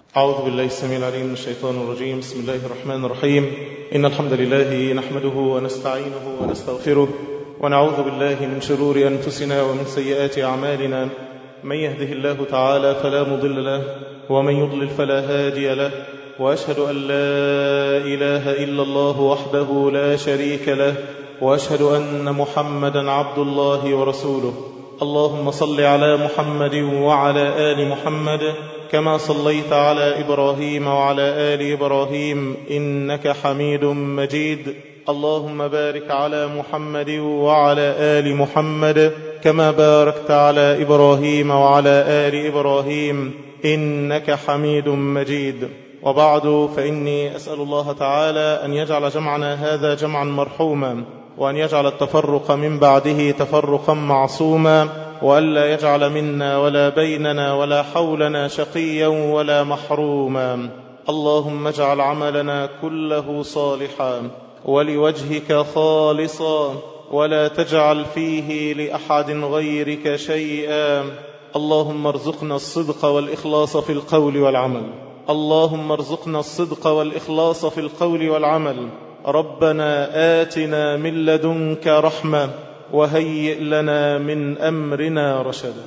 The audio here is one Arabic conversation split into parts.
أعوذ بالله السميع العليم من الشيطان الرجيم. بسم الله الرحمن الرحيم. إن الحمد لله نحمده ونستعينه ونستغفره ونعوذ بالله من شرور أنفسنا ومن سيئات أعمالنا. من يهده الله تعالى فلا مضل له ومن يضلل فلا هادي له، وأشهد أن لا إله إلا الله وحده لا شريك له، وأشهد أن محمدا عبد الله ورسوله. اللهم صل على محمد وعلى آل محمد كما صليت على إبراهيم وعلى آل إبراهيم إنك حميد مجيد. اللهم بارك على محمد وعلى آل محمد كما باركت على إبراهيم وعلى آل إبراهيم إنك حميد مجيد. وبعد، فإني أسأل الله تعالى أن يجعل جمعنا هذا جمعا مرحوما، وأن يجعل التفرق من بعده تفرقا معصوما، وألا يجعل منا ولا بيننا ولا حولنا شقيا ولا محروما. اللهم اجعل عملنا كله صالحا ولوجهك خالصا، ولا تجعل فيه لأحد غيرك شيئا. اللهم ارزقنا الصدق والإخلاص في القول والعمل. اللهم ارزقنا الصدق والإخلاص في القول والعمل. ربنا آتنا من لدنك رحمة وهيئ لنا من أمرنا رشدا.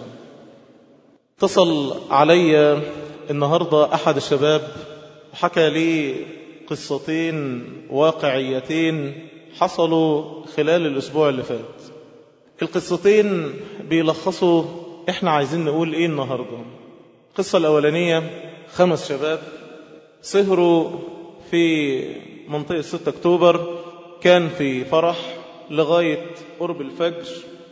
اتصل علي النهاردة أحد الشباب وحكى لي قصتين واقعيتين حصلوا خلال الأسبوع اللي فات. القصتين بيلخصوا إحنا عايزين نقول إيه النهاردة. القصة الأولانية 5 شباب سهروا في منطقة 6 أكتوبر، كان في فرح لغاية قرب الفجر.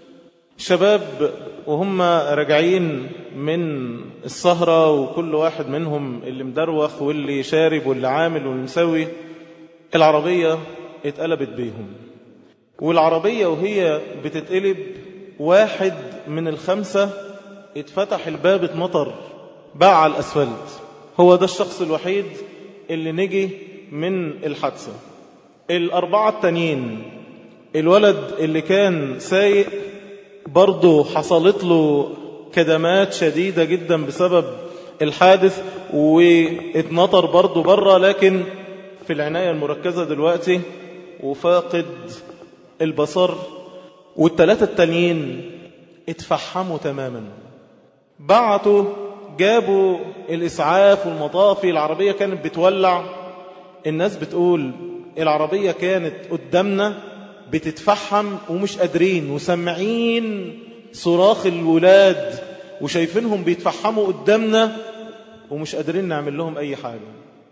الشباب وهم راجعين من السهرة، وكل واحد منهم اللي مدروخ واللي شارب واللي عامل واللي مسوي، العربية اتقلبت بيهم. والعربية وهي بتتقلب، واحد من ال5 اتفتح الباب اتمطر باع على الأسفلت. هو ده الشخص الوحيد اللي نجي من الحادثة. ال4 التانيين، الولد اللي كان سايق برضه حصلت له كدمات شديدة جدا بسبب الحادث، واتنطر برضه بره، لكن في العناية المركزة دلوقتي وفاقد البصر. وال3 التانيين اتفحموا تماما. بعتوا جابوا الإسعاف والمطافي. العربية كانت بتولع. الناس بتقول العربية كانت قدامنا بتتفحم ومش قادرين، وسمعين صراخ الولاد وشايفينهم بيتفحموا قدامنا ومش قادرين نعمل لهم أي حاجة.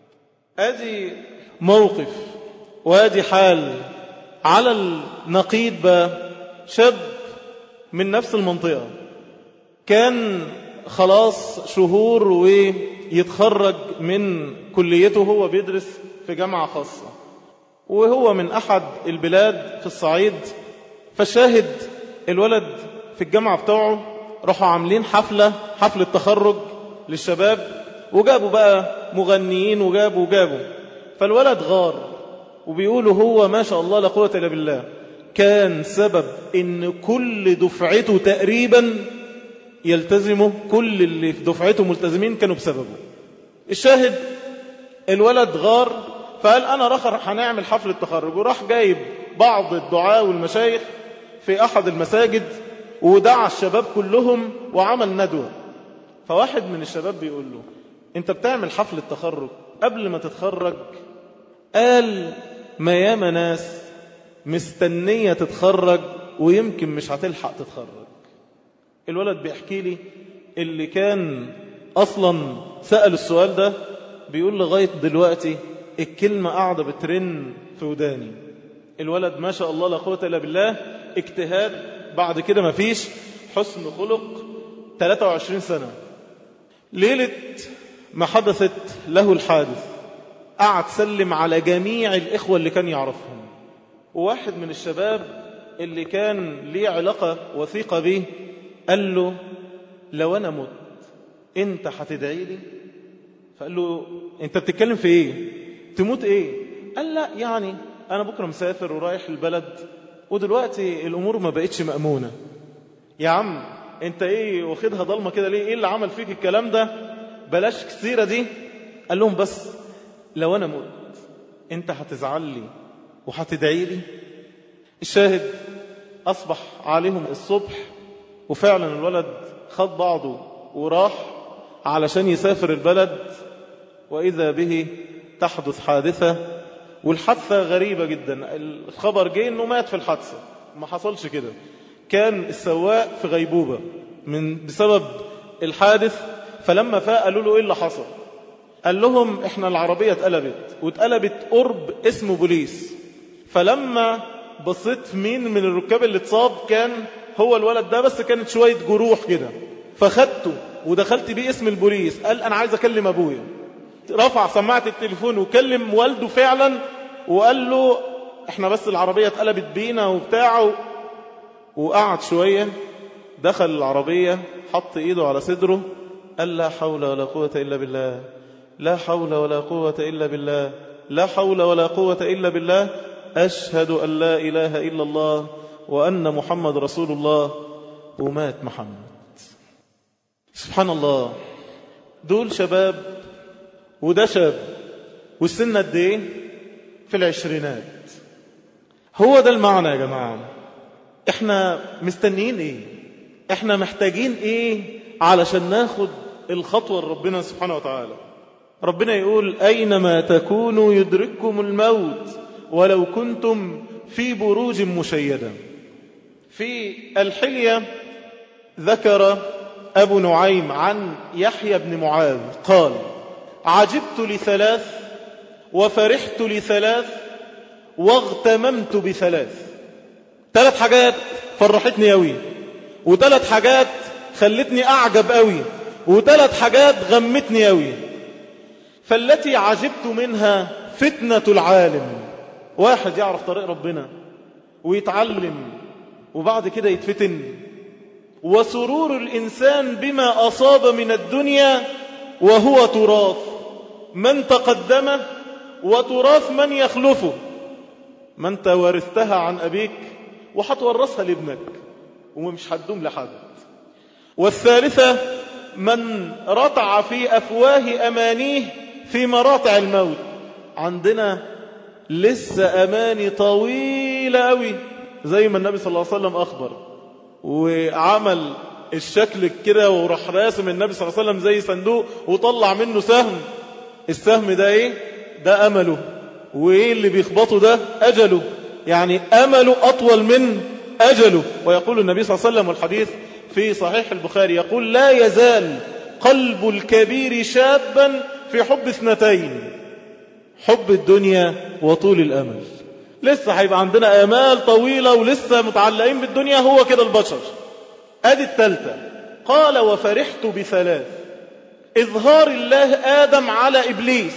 ادي موقف وادي حال. على النقيض بقى شاب من نفس المنطقة، كان خلاص شهور ويتخرج من كليته. هو بيدرس في جامعة خاصة، وهو من أحد البلاد في الصعيد. فشاهد الولد في الجامعة بتاعه راحوا عاملين حفلة تخرج للشباب، وجابوا بقى مغنيين وجابوا. فالولد غار، وبيقولوا هو ما شاء الله لا قوة إلا بالله كان سبب إن كل دفعته تقريبا يلتزموا. كل اللي في دفعته ملتزمين كانوا بسببه. الشاهد الولد غار، فقال أنا رخر هنعمل حفلة تخرج، وراح جايب بعض الدعاة والمشايخ في أحد المساجد ودعا الشباب كلهم وعمل ندوة. فواحد من الشباب بيقول له أنت بتعمل حفلة تخرج قبل ما تتخرج؟ قال ما ياما ناس مستنية تتخرج ويمكن مش هتلحق تتخرج. الولد بيحكي لي اللي كان أصلا سأل السؤال ده، بيقول لغاية دلوقتي الكلمة قاعدة بترن في وداني. الولد ما شاء الله لا قوة إلا بالله، اجتهاد بعد كده ما فيش، حسن خلق، 23 سنة. ليلة ما حدثت له الحادث قعد سلم على جميع الإخوة اللي كان يعرفهم. وواحد من الشباب اللي كان ليه علاقة وثيقة به قال له لو أنا مت أنت هتدعي لي؟ فقال له أنت بتتكلم في إيه؟ تموت إيه؟ قال لا يعني أنا بكرة مسافر ورايح البلد، ودلوقتي الأمور ما بقتش مأمونة. يا عم أنت إيه واخدها ضلمة كده ليه؟ إيه اللي عمل فيك الكلام ده؟ بلاش كثيرة دي. قال لهم بس لو أنا مت أنت هتزعل لي وهتدعي لي؟ الشاهد أصبح عليهم الصبح، وفعلا الولد خد بعضه وراح علشان يسافر البلد، وإذا به تحدث حادثة. والحادثة غريبة جدا، الخبر جه إنه مات في الحادثة. ما حصلش كده، كان السواق في غيبوبة بسبب الحادث. فلما فاق قالوا له إيه اللي حصل؟ قال لهم إحنا العربية اتقلبت قرب اسمه بوليس. فلما بصيت مين من الركاب اللي اتصاب كان هو الولد ده، بس كانت شوية جروح كده، فخدته ودخلت بيه اسم البوليس. قال أنا عايز أكلم أبويا. رفع سماعة التليفون وكلم والده فعلا، وقال له احنا بس العربية اتقلبت بينا وبتاعه. وقعد شوية، دخل العربية، حط ايده على صدره، قال لا حول ولا قوة إلا بالله، لا حول ولا قوة إلا بالله، لا حول ولا قوة إلا بالله، أشهد أن لا إله إلا الله وأن محمد رسول الله. ومات محمد. سبحان الله، دول شباب وده شاب، والسن قد ايه؟ في العشرينات. هو ده المعنى يا جماعة. احنا مستنيين ايه؟ احنا محتاجين ايه علشان ناخد الخطوة لربنا سبحانه وتعالى؟ ربنا يقول أينما تكونوا يدرككم الموت ولو كنتم في بروج مشيدة. في الحلية ذكر أبو نعيم عن يحيى بن معاذ قال عجبت لثلاث وفرحت لثلاث واغتممت بثلاث. 3 حاجات فرحتني قوي، و3 حاجات خلتني أعجب قوي، و3 حاجات غمتني قوي. فالتي عجبت منها فتنة العالم، واحد يعرف طريق ربنا ويتعلم وبعد كده يتفتن. وسرور الإنسان بما أصاب من الدنيا وهو تراث من تقدمه وتراث من يخلفه. ما أنت ورثتها عن أبيك وحتورثها لابنك ومش هتدوم لحد. والثالثة من رتع في أفواه أمانيه في مراتع الموت. عندنا لسه أماني طويلة قوي، زي ما النبي صلى الله عليه وسلم أخبر، وعمل الشكل كده وراح راسم النبي صلى الله عليه وسلم زي صندوق وطلع منه سهم. السهم ده ايه؟ ده أمله، وايه اللي بيخبطه ده؟ أجله. يعني أمله أطول من أجله. ويقول النبي صلى الله عليه وسلم، والحديث في صحيح البخاري، يقول لا يزال قلب الكبير شابا في حب 2: حب الدنيا وطول الأمل. لسه هيبقى عندنا آمال طويلة ولسه متعلقين بالدنيا، هو كده البشر. أدي الثالثة. قال وفرحت ب3: إظهار الله آدم على إبليس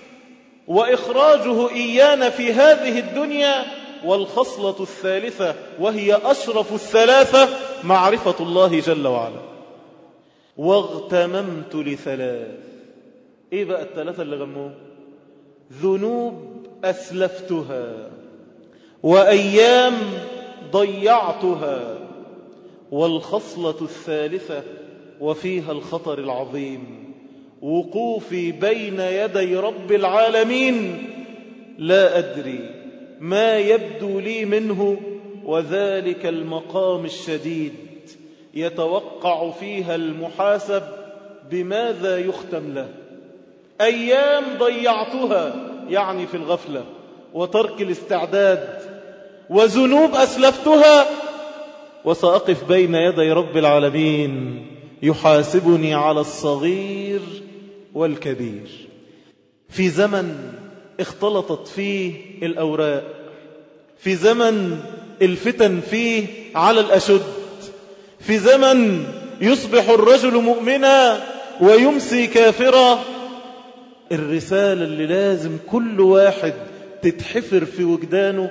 وإخراجه إيانا في هذه الدنيا. والخصلة الثالثة وهي أشرف ال3 معرفة الله جل وعلا. واغتممت ل3. إيه بقى ال3 اللي غموه؟ ذنوب أسلفتها وأيام ضيعتها. والخصلة الثالثة وفيها الخطر العظيم، وقوفي بين يدي رب العالمين لا أدري ما يبدو لي منه، وذلك المقام الشديد يتوقع فيها المحاسب بماذا يختم له. أيام ضيعتها يعني في الغفلة وترك الاستعداد، وذنوب أسلفتها، وسأقف بين يدي رب العالمين يحاسبني على الصغير والكبير. في زمن اختلطت فيه الأوراق، في زمن الفتن فيه على الأشد، في زمن يصبح الرجل مؤمنا ويمسي كافرا. الرسالة اللي لازم كل واحد تتحفر في وجدانه: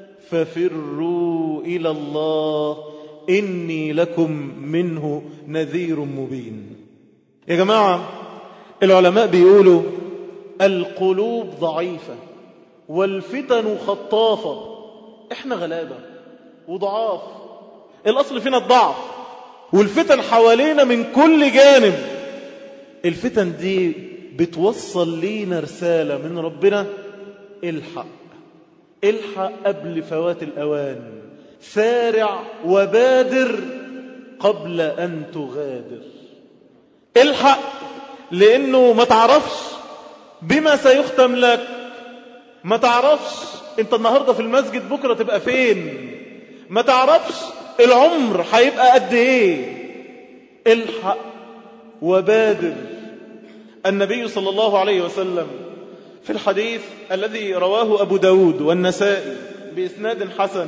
ففروا إلى الله إني لكم منه نذير مبين. يا جماعة، العلماء بيقولوا القلوب ضعيفة والفتن خطافة. احنا غلابة وضعاف، الأصل فينا الضعف، والفتن حوالينا من كل جانب. الفتن دي بتوصل لينا رسالة من ربنا. الحق قبل فوات الأوان، سارع وبادر قبل أن تغادر. الحق، لأنه ما تعرفش بما سيختم لك، ما تعرفش انت النهاردة في المسجد بكرة تبقى فين، ما تعرفش العمر هيبقى قد ايه. الحق وبادر. النبي صلى الله عليه وسلم في الحديث الذي رواه أبو داود والنسائي بإسناد حسن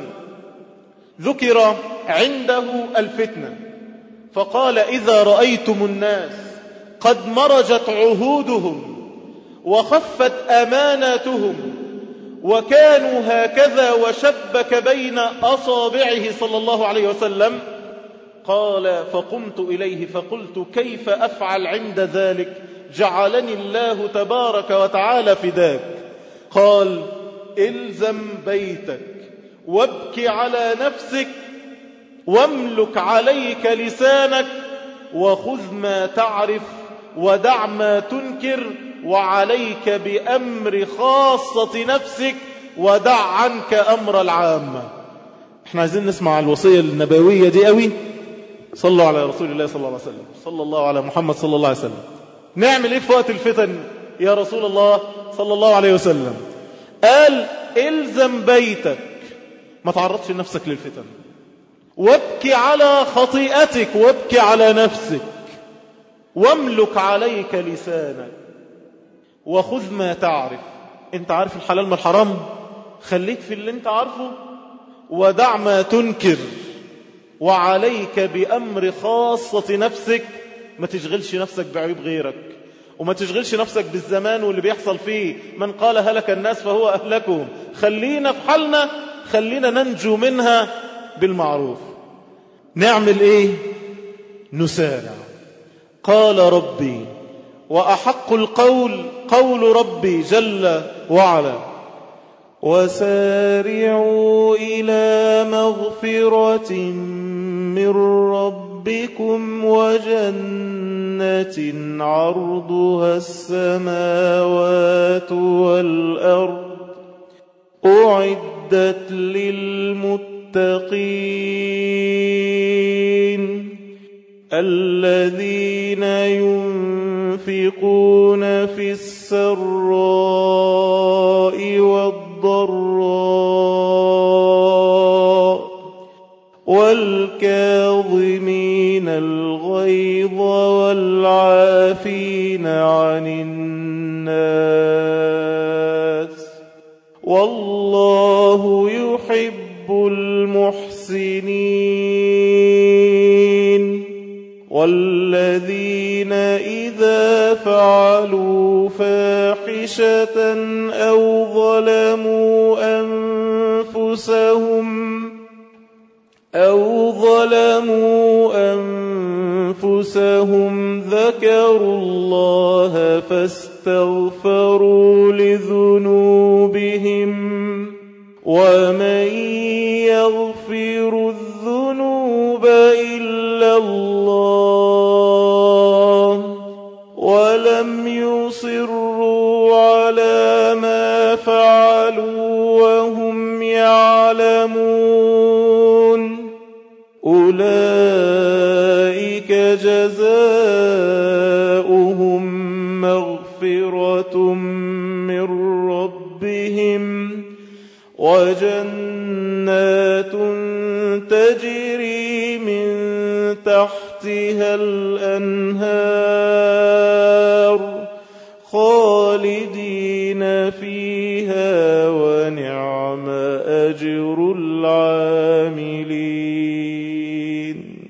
ذكر عنده الفتنة، فقال: إذا رأيتم الناس قد مرجت عهودهم وخفت أماناتهم وكانوا هكذا، وشبك بين أصابعه صلى الله عليه وسلم، قال: فقمت إليه فقلت: كيف أفعل عند ذلك؟ جعلني الله تبارك وتعالى فداك. قال: إلزم بيتك وابكي على نفسك واملك عليك لسانك وخذ ما تعرف ودع ما تنكر، وعليك بأمر خاصة نفسك ودع عنك أمر العامة. احنا عايزين نسمع الوصية النبوية دي قوي. صلوا على رسول الله صلى الله عليه وسلم، صلى الله على محمد صلى الله عليه وسلم. نعمل ايه في وقت الفتن يا رسول الله صلى الله عليه وسلم؟ قال: الزم بيتك، ما تعرضش نفسك للفتن، وابكي على خطيئتك وابكي على نفسك، واملك عليك لسانك وخذ ما تعرف. انت عارف الحلال من الحرام، خليك في اللي انت عارفه، ودع ما تنكر، وعليك بأمر خاصة نفسك. ما تشغلش نفسك بعيوب غيرك، وما تشغلش نفسك بالزمان واللي بيحصل فيه. من قال هلك الناس فهو أهلكهم. خلينا في حالنا، خلينا ننجو منها بالمعروف. نعمل ايه؟ نسارع. قال ربي: وأحق القول قول ربي جل وعلا: وسارعوا إلى مغفرة من ربكم وجنة عرضها السماوات والأرض أعدت للمتقين الذين ينفقون في السراء والضراء والكاظمين الغيظ والعافين عن الناس والله يحب المحسنين. والذين إذا فعلوا فاحشة أو ظلموا أنفسهم ذكروا الله فاستغفروا لذنوبهم ومن يغفر الذنوب إلا الله ولم يصروا على ما فعلوا وهم يعلمون أولئك جزاؤهم مغفرة من ربهم وجنات تجري من تحتها الأنهار خالدين فيها ونعم أجر العاملين.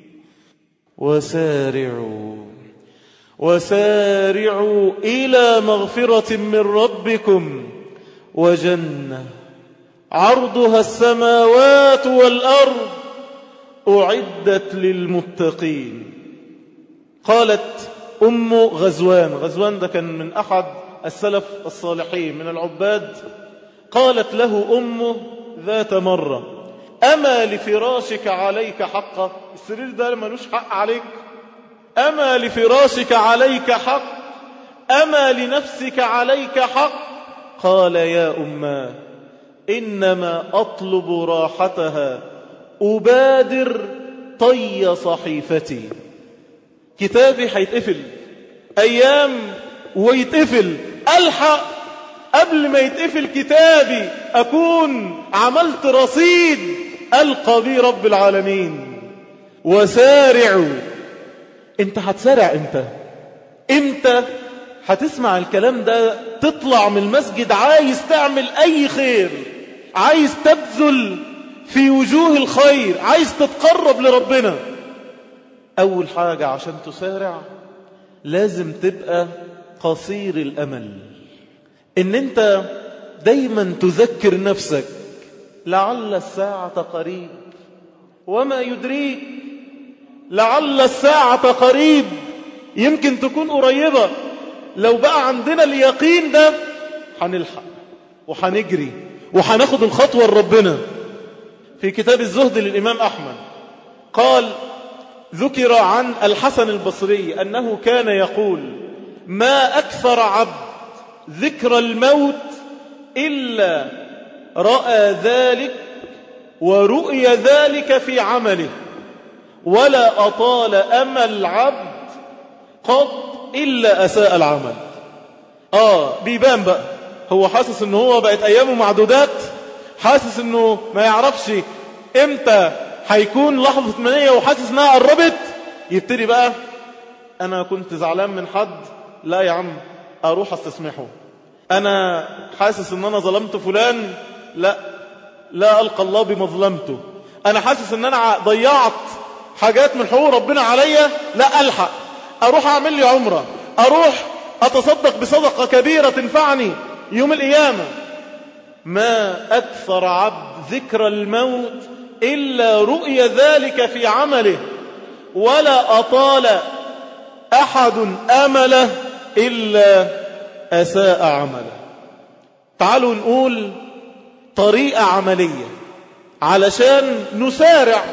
وسارعوا إلى مغفرة من ربكم وجنة عرضها السماوات والأرض أعدت للمتقين. قالت أم غزوان ده كان من أحد السلف الصالحين من العباد، قالت له أمه ذات مرة: أما لفراشك عليك حقا؟ السرير ده ملوش حق عليك؟ أما لفراشك عليك حق؟ أما لنفسك عليك حق؟ قال يا أماه إنما أطلب راحتها أبادر طي صحيفتي. كتابي هيتقفل أيام ويتقفل، ألحق قبل ما يتقفل كتابي أكون عملت رصيد ألقى بي رب العالمين. وسارعوا. انت هتسارع امتى هتسمع الكلام ده تطلع من المسجد عايز تعمل أي خير، عايز تبذل في وجوه الخير، عايز تتقرب لربنا؟ أول حاجة عشان تسارع لازم تبقى قصير الأمل، إن أنت دايما تذكر نفسك لعل الساعة قريب وما يدريك، لعل الساعة قريب، يمكن تكون قريبة. لو بقى عندنا اليقين ده هنلحق وهنجري وهناخد الخطوة لربنا. في كتاب الزهد للإمام أحمد قال ذكر عن الحسن البصري أنه كان يقول ما أكثر عبد ذكر الموت إلا رأى ذلك ورؤي ذلك في عمله، ولا أطال أمل عبد قط إلا أساء العمل. بيبان بقى، هو حاسس انه هو بقت أيامه معدودات، حاسس انه ما يعرفش امتى هيكون لحظة منية، وحاسس انها قربت، يبتدي بقى أنا كنت زعلان من حد، لا يا عم أروح استسمحه. أنا حاسس ان أنا ظلمت فلان، لا ألقى الله بمظلمته. أنا حاسس ان أنا ضيعت حاجات من حقوق ربنا عليا، لا ألحق أروح أعمل لي عمرة، أروح أتصدق بصدقة كبيرة تنفعني يوم القيامة. ما أكثر عبد ذكر الموت إلا رؤي ذلك في عمله، ولا أطال أحد أمله إلا أساء عمله. تعالوا نقول طريقة عملية علشان نسارع.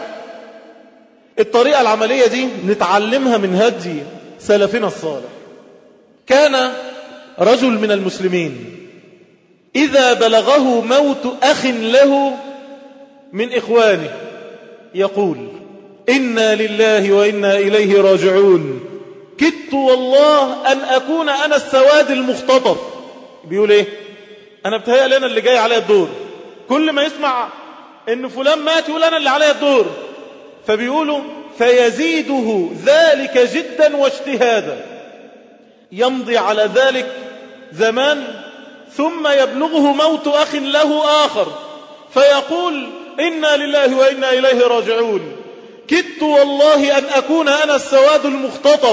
الطريقة العملية دي نتعلمها من هدي سلفنا الصالح. كان رجل من المسلمين إذا بلغه موت أخ له من إخوانه يقول إنا لله وإنا إليه راجعون، كدت والله أن أكون أنا السواد المختطف. بيقول إيه؟ أنا بتهيأ لنا اللي جاي عليا الدور، كل ما يسمع إن فلان مات يقول أنا اللي عليا الدور. فبيقولوا فيزيده ذلك جدا واجتهادا، يمضي على ذلك زمان ثم يبلغه موت أخ له آخر فيقول إنا لله وإنا إليه راجعون، كدت والله أن أكون أنا السواد المختطف.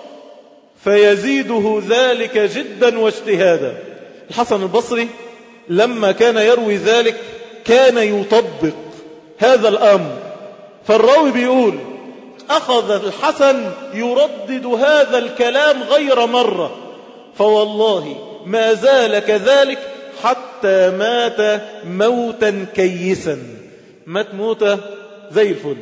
فيزيده ذلك جدا واجتهادا. الحسن البصري لما كان يروي ذلك كان يطبق هذا الأمر. فالراوي بيقول أخذ الحسن يردد هذا الكلام غير مرة، فوالله ما زال كذلك حتى مات موتا كيسا، مات موتا زي الفل.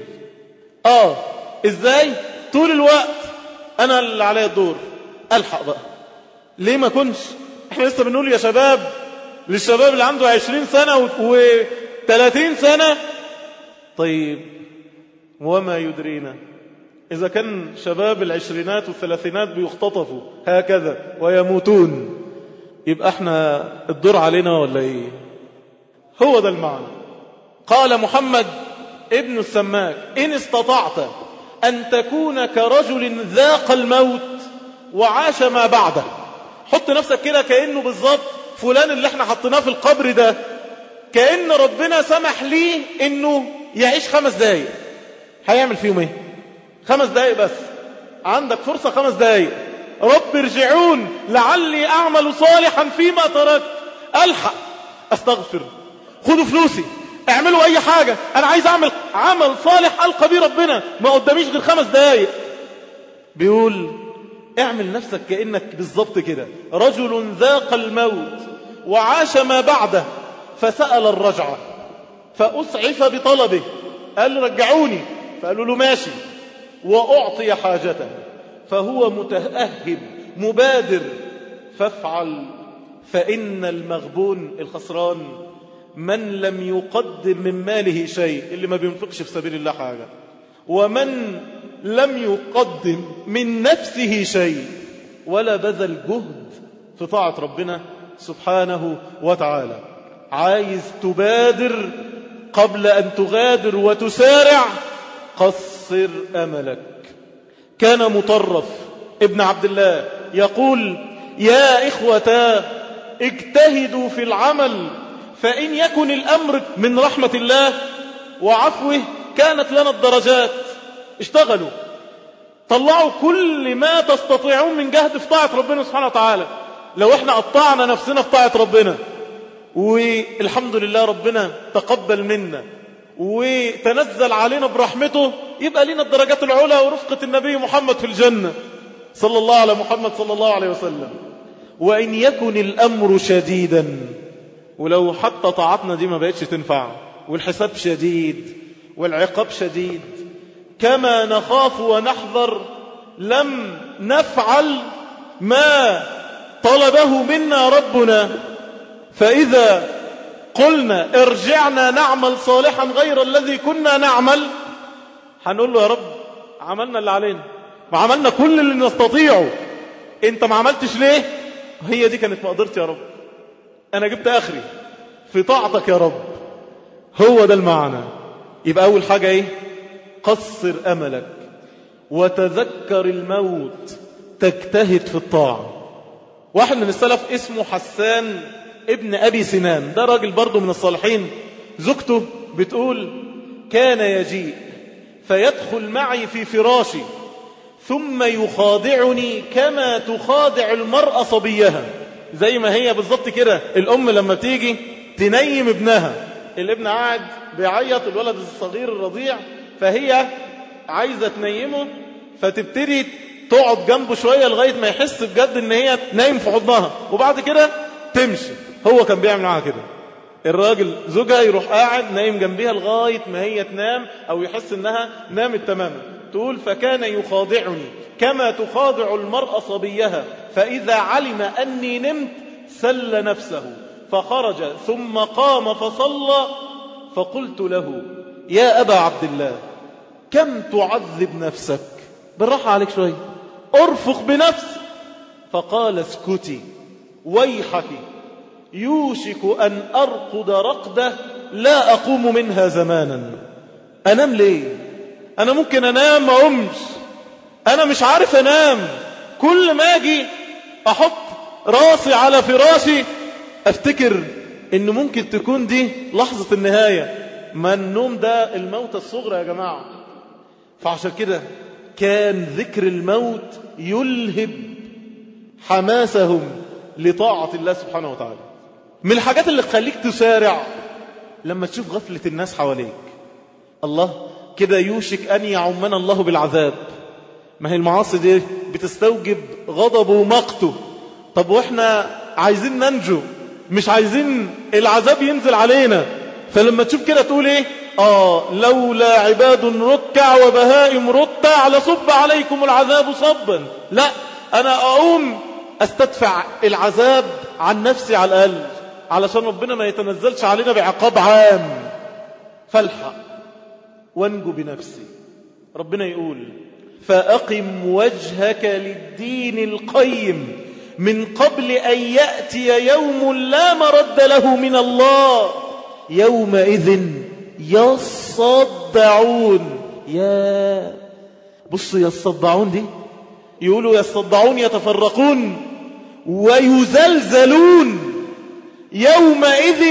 إزاي؟ طول الوقت أنا اللي عليا الدور، ألحق بقى. ليه ما كنش؟ احنا لسه بنقول يا شباب للشباب اللي عنده 20 سنة و30 سنة. طيب وما يدرينا إذا كان شباب العشرينات والثلاثينات بيختطفوا هكذا ويموتون، يبقى احنا الدور علينا ولا ايه؟ هو ده المعنى. قال محمد ابن السماك إن استطعت أن تكون كرجل ذاق الموت وعاش ما بعده. حط نفسك كده كأنه بالضبط فلان اللي احنا حطيناه في القبر ده، كأن ربنا سمح ليه انه يعيش 5 دقايق. هيعمل فيهم ايه؟ 5 دقايق بس، عندك فرصة 5 دقايق. رب ارجعون لعلي أعمل صالحا فيما تركت. ألحق أستغفر، خدوا فلوسي، اعملوا أي حاجة، أنا عايز أعمل عمل صالح ألقى بيه ربنا، ما قداميش غير 5 دقايق. بيقول اعمل نفسك كأنك بالضبط كده رجل ذاق الموت وعاش ما بعده، فسأل الرجعة فأسعف بطلبه، قال رجعوني، فقالوا له ماشي، وأعطي حاجته، فهو متأهب مبادر فافعل فإن المغبون الخسران من لم يقدم من ماله شيء، اللي ما بينفقش في سبيل الله حاجة، ومن لم يقدم من نفسه شيء ولا بذل جهد في طاعة ربنا سبحانه وتعالى. عايز تبادر قبل أن تغادر وتسارع، قصر أملك. كان مطرف ابن عبد الله يقول: يا إخوتا اجتهدوا في العمل، فإن يكن الأمر من رحمة الله وعفوه كانت لنا الدرجات. اشتغلوا، طلعوا كل ما تستطيعون من جهد في طاعة ربنا سبحانه وتعالى. لو احنا قطعنا نفسنا في طاعة ربنا والحمد لله ربنا تقبل منا وتنزل علينا برحمته، يبقى لنا الدرجات العلى ورفقة النبي محمد في الجنة صلى الله على محمد صلى الله عليه وسلم. وإن يكن الأمر شديدا، ولو حتى طاعتنا دي ما بقتش تنفع والحساب شديد والعقاب شديد، كما نخاف ونحذر لم نفعل ما طلبه منا ربنا. فإذا قلنا ارجعنا نعمل صالحا غير الذي كنا نعمل، هنقول له: يا رب عملنا اللي علينا، ما عملنا كل اللي نستطيعه، انت ما عملتش ليه؟ هي دي كانت مقدرتي يا رب، انا جبت اخري في طاعتك يا رب. هو ده المعنى. يبقى اول حاجة ايه؟ قصر املك وتذكر الموت، تجتهد في الطاعة. واحد من السلف اسمه حسان ابن أبي سنان، ده راجل برضو من الصالحين. زوجته بتقول: كان يجيء فيدخل معي في فراشي ثم يخادعني كما تخادع المرأة صبيها. زي ما هي بالضبط كده الأم لما تيجي تنيم ابنها، الابن قاعد بيعيط، الولد الصغير الرضيع، فهي عايزة تنيمه، فتبتدي تقعد جنبه شوية لغاية ما يحس بجد ان هي نايم في حضنها، وبعد كده تمشي. هو كان بيعمل معها كده. الراجل زوجها يروح قاعد نايم جنبها لغاية ما هي تنام أو يحس انها نامت تماما. تقول: فكان يخادعني كما تخادع المرأة صبيها، فإذا علم أني نمت سل نفسه فخرج ثم قام فصلى، فقلت له: يا أبا عبد الله كم تعذب نفسك، بالراحة عليك شوية، ارفق بنفسك. فقال: اسكتي ويحك، يوشك أن أرقد رقدة لا أقوم منها زمانا. أنام ليه؟ أنا ممكن أنام ما أقومش، أنا مش عارف أنام. كل ما أجي أحط راسي على فراشي أفتكر إن ممكن تكون دي لحظة النهاية. ما النوم ده الموت الصغرى يا جماعة. فعشان كده كان ذكر الموت يلهب حماسهم لطاعة الله سبحانه وتعالى. من الحاجات اللي تخليك تسارع لما تشوف غفلة الناس حواليك. الله كده يوشك أن يعمنا الله بالعذاب. ما هي المعاصي دي بتستوجب غضبه ومقته. طب وإحنا عايزين ننجو، مش عايزين العذاب ينزل علينا. فلما تشوف كده تقول إيه؟ لولا عباد ركع وبهائم رتع لصب عليكم العذاب صبا. لا، أنا أقوم أستدفع العذاب عن نفسي على الأقل، علشان ربنا ما يتنزلش علينا بعقاب عام. فالحق وانجو بنفسي. ربنا يقول: فأقم وجهك للدين القيم من قبل أن يأتي يوم لا مرد له من الله يومئذ يصدعون. يا بصوا يصدعون دي، يقولوا يصدعون يتفرقون ويزلزلون، يومئذ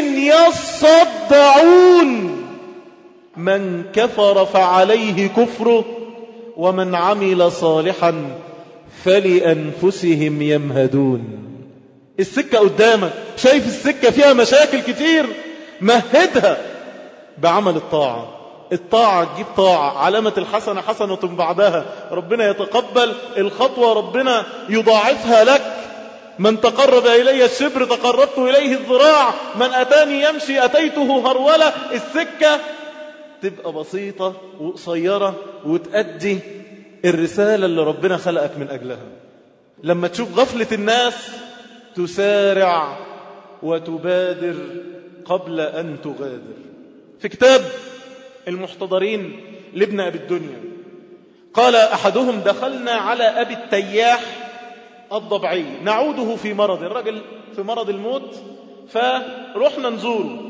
يصدعون. من كفر فعليه كفره ومن عمل صالحا فلأنفسهم يمهدون. السكة قدامك، شايف السكة فيها مشاكل كتير، مهدها بعمل الطاعة. الطاعة تجيب طاعة، علامة الحسنة حسنة بعدها، ربنا يتقبل الخطوة، ربنا يضاعفها لك. من تقرب إلي الشبر تقربت إليه الذراع، من أتاني يمشي أتيته هرولة. السكة تبقى بسيطة وقصيرة وتأدي الرسالة اللي ربنا خلقك من أجلها. لما تشوف غفلة الناس تسارع وتبادر قبل أن تغادر. في كتاب المحتضرين لابن أبي الدنيا قال أحدهم: دخلنا على أبي التياح الضبعي نعوده في مرض، الرجل في مرض الموت، فرحنا نزوره،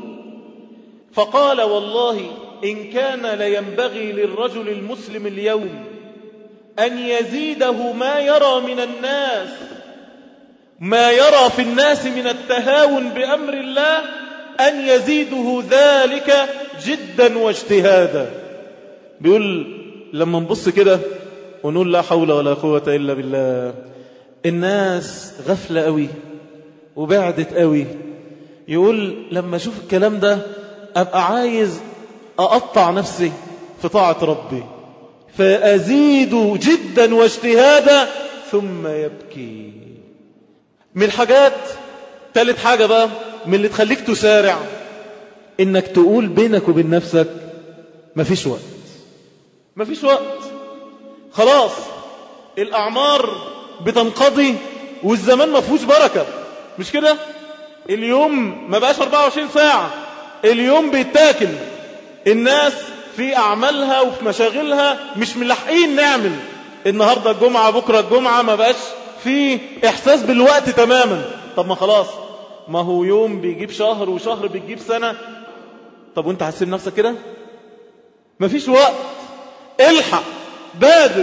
فقال: والله إن كان لينبغي للرجل المسلم اليوم أن يزيده ما يرى من الناس، ما يرى في الناس من التهاون بأمر الله، أن يزيده ذلك جدا واجتهادا. بيقول لما نبص كده ونقول لا حول ولا قوة إلا بالله، الناس غفلة قوي وبعدت قوي. يقول لما أشوف الكلام ده أبقى عايز أقطع نفسي في طاعة ربي، فأزيد جدا واجتهادا ثم يبكي. من الحاجات ثالث حاجة بقى من اللي تخليك تسارع، إنك تقول بينك وبين نفسك مفيش وقت، مفيش وقت، خلاص الأعمار بتنقضي والزمان مفهوش بركة، مش كده؟ اليوم ما بقاش 24 ساعة، اليوم بيتاكل، الناس في أعمالها وفي مشاغلها مش ملحقين نعمل النهاردة الجمعة بكرة الجمعة، ما بقاش في إحساس بالوقت تماما. طب ما خلاص، ما هو يوم بيجيب شهر وشهر بيجيب سنة. طب وانت حاسين نفسك كده؟ مفيش وقت، الحق بادر.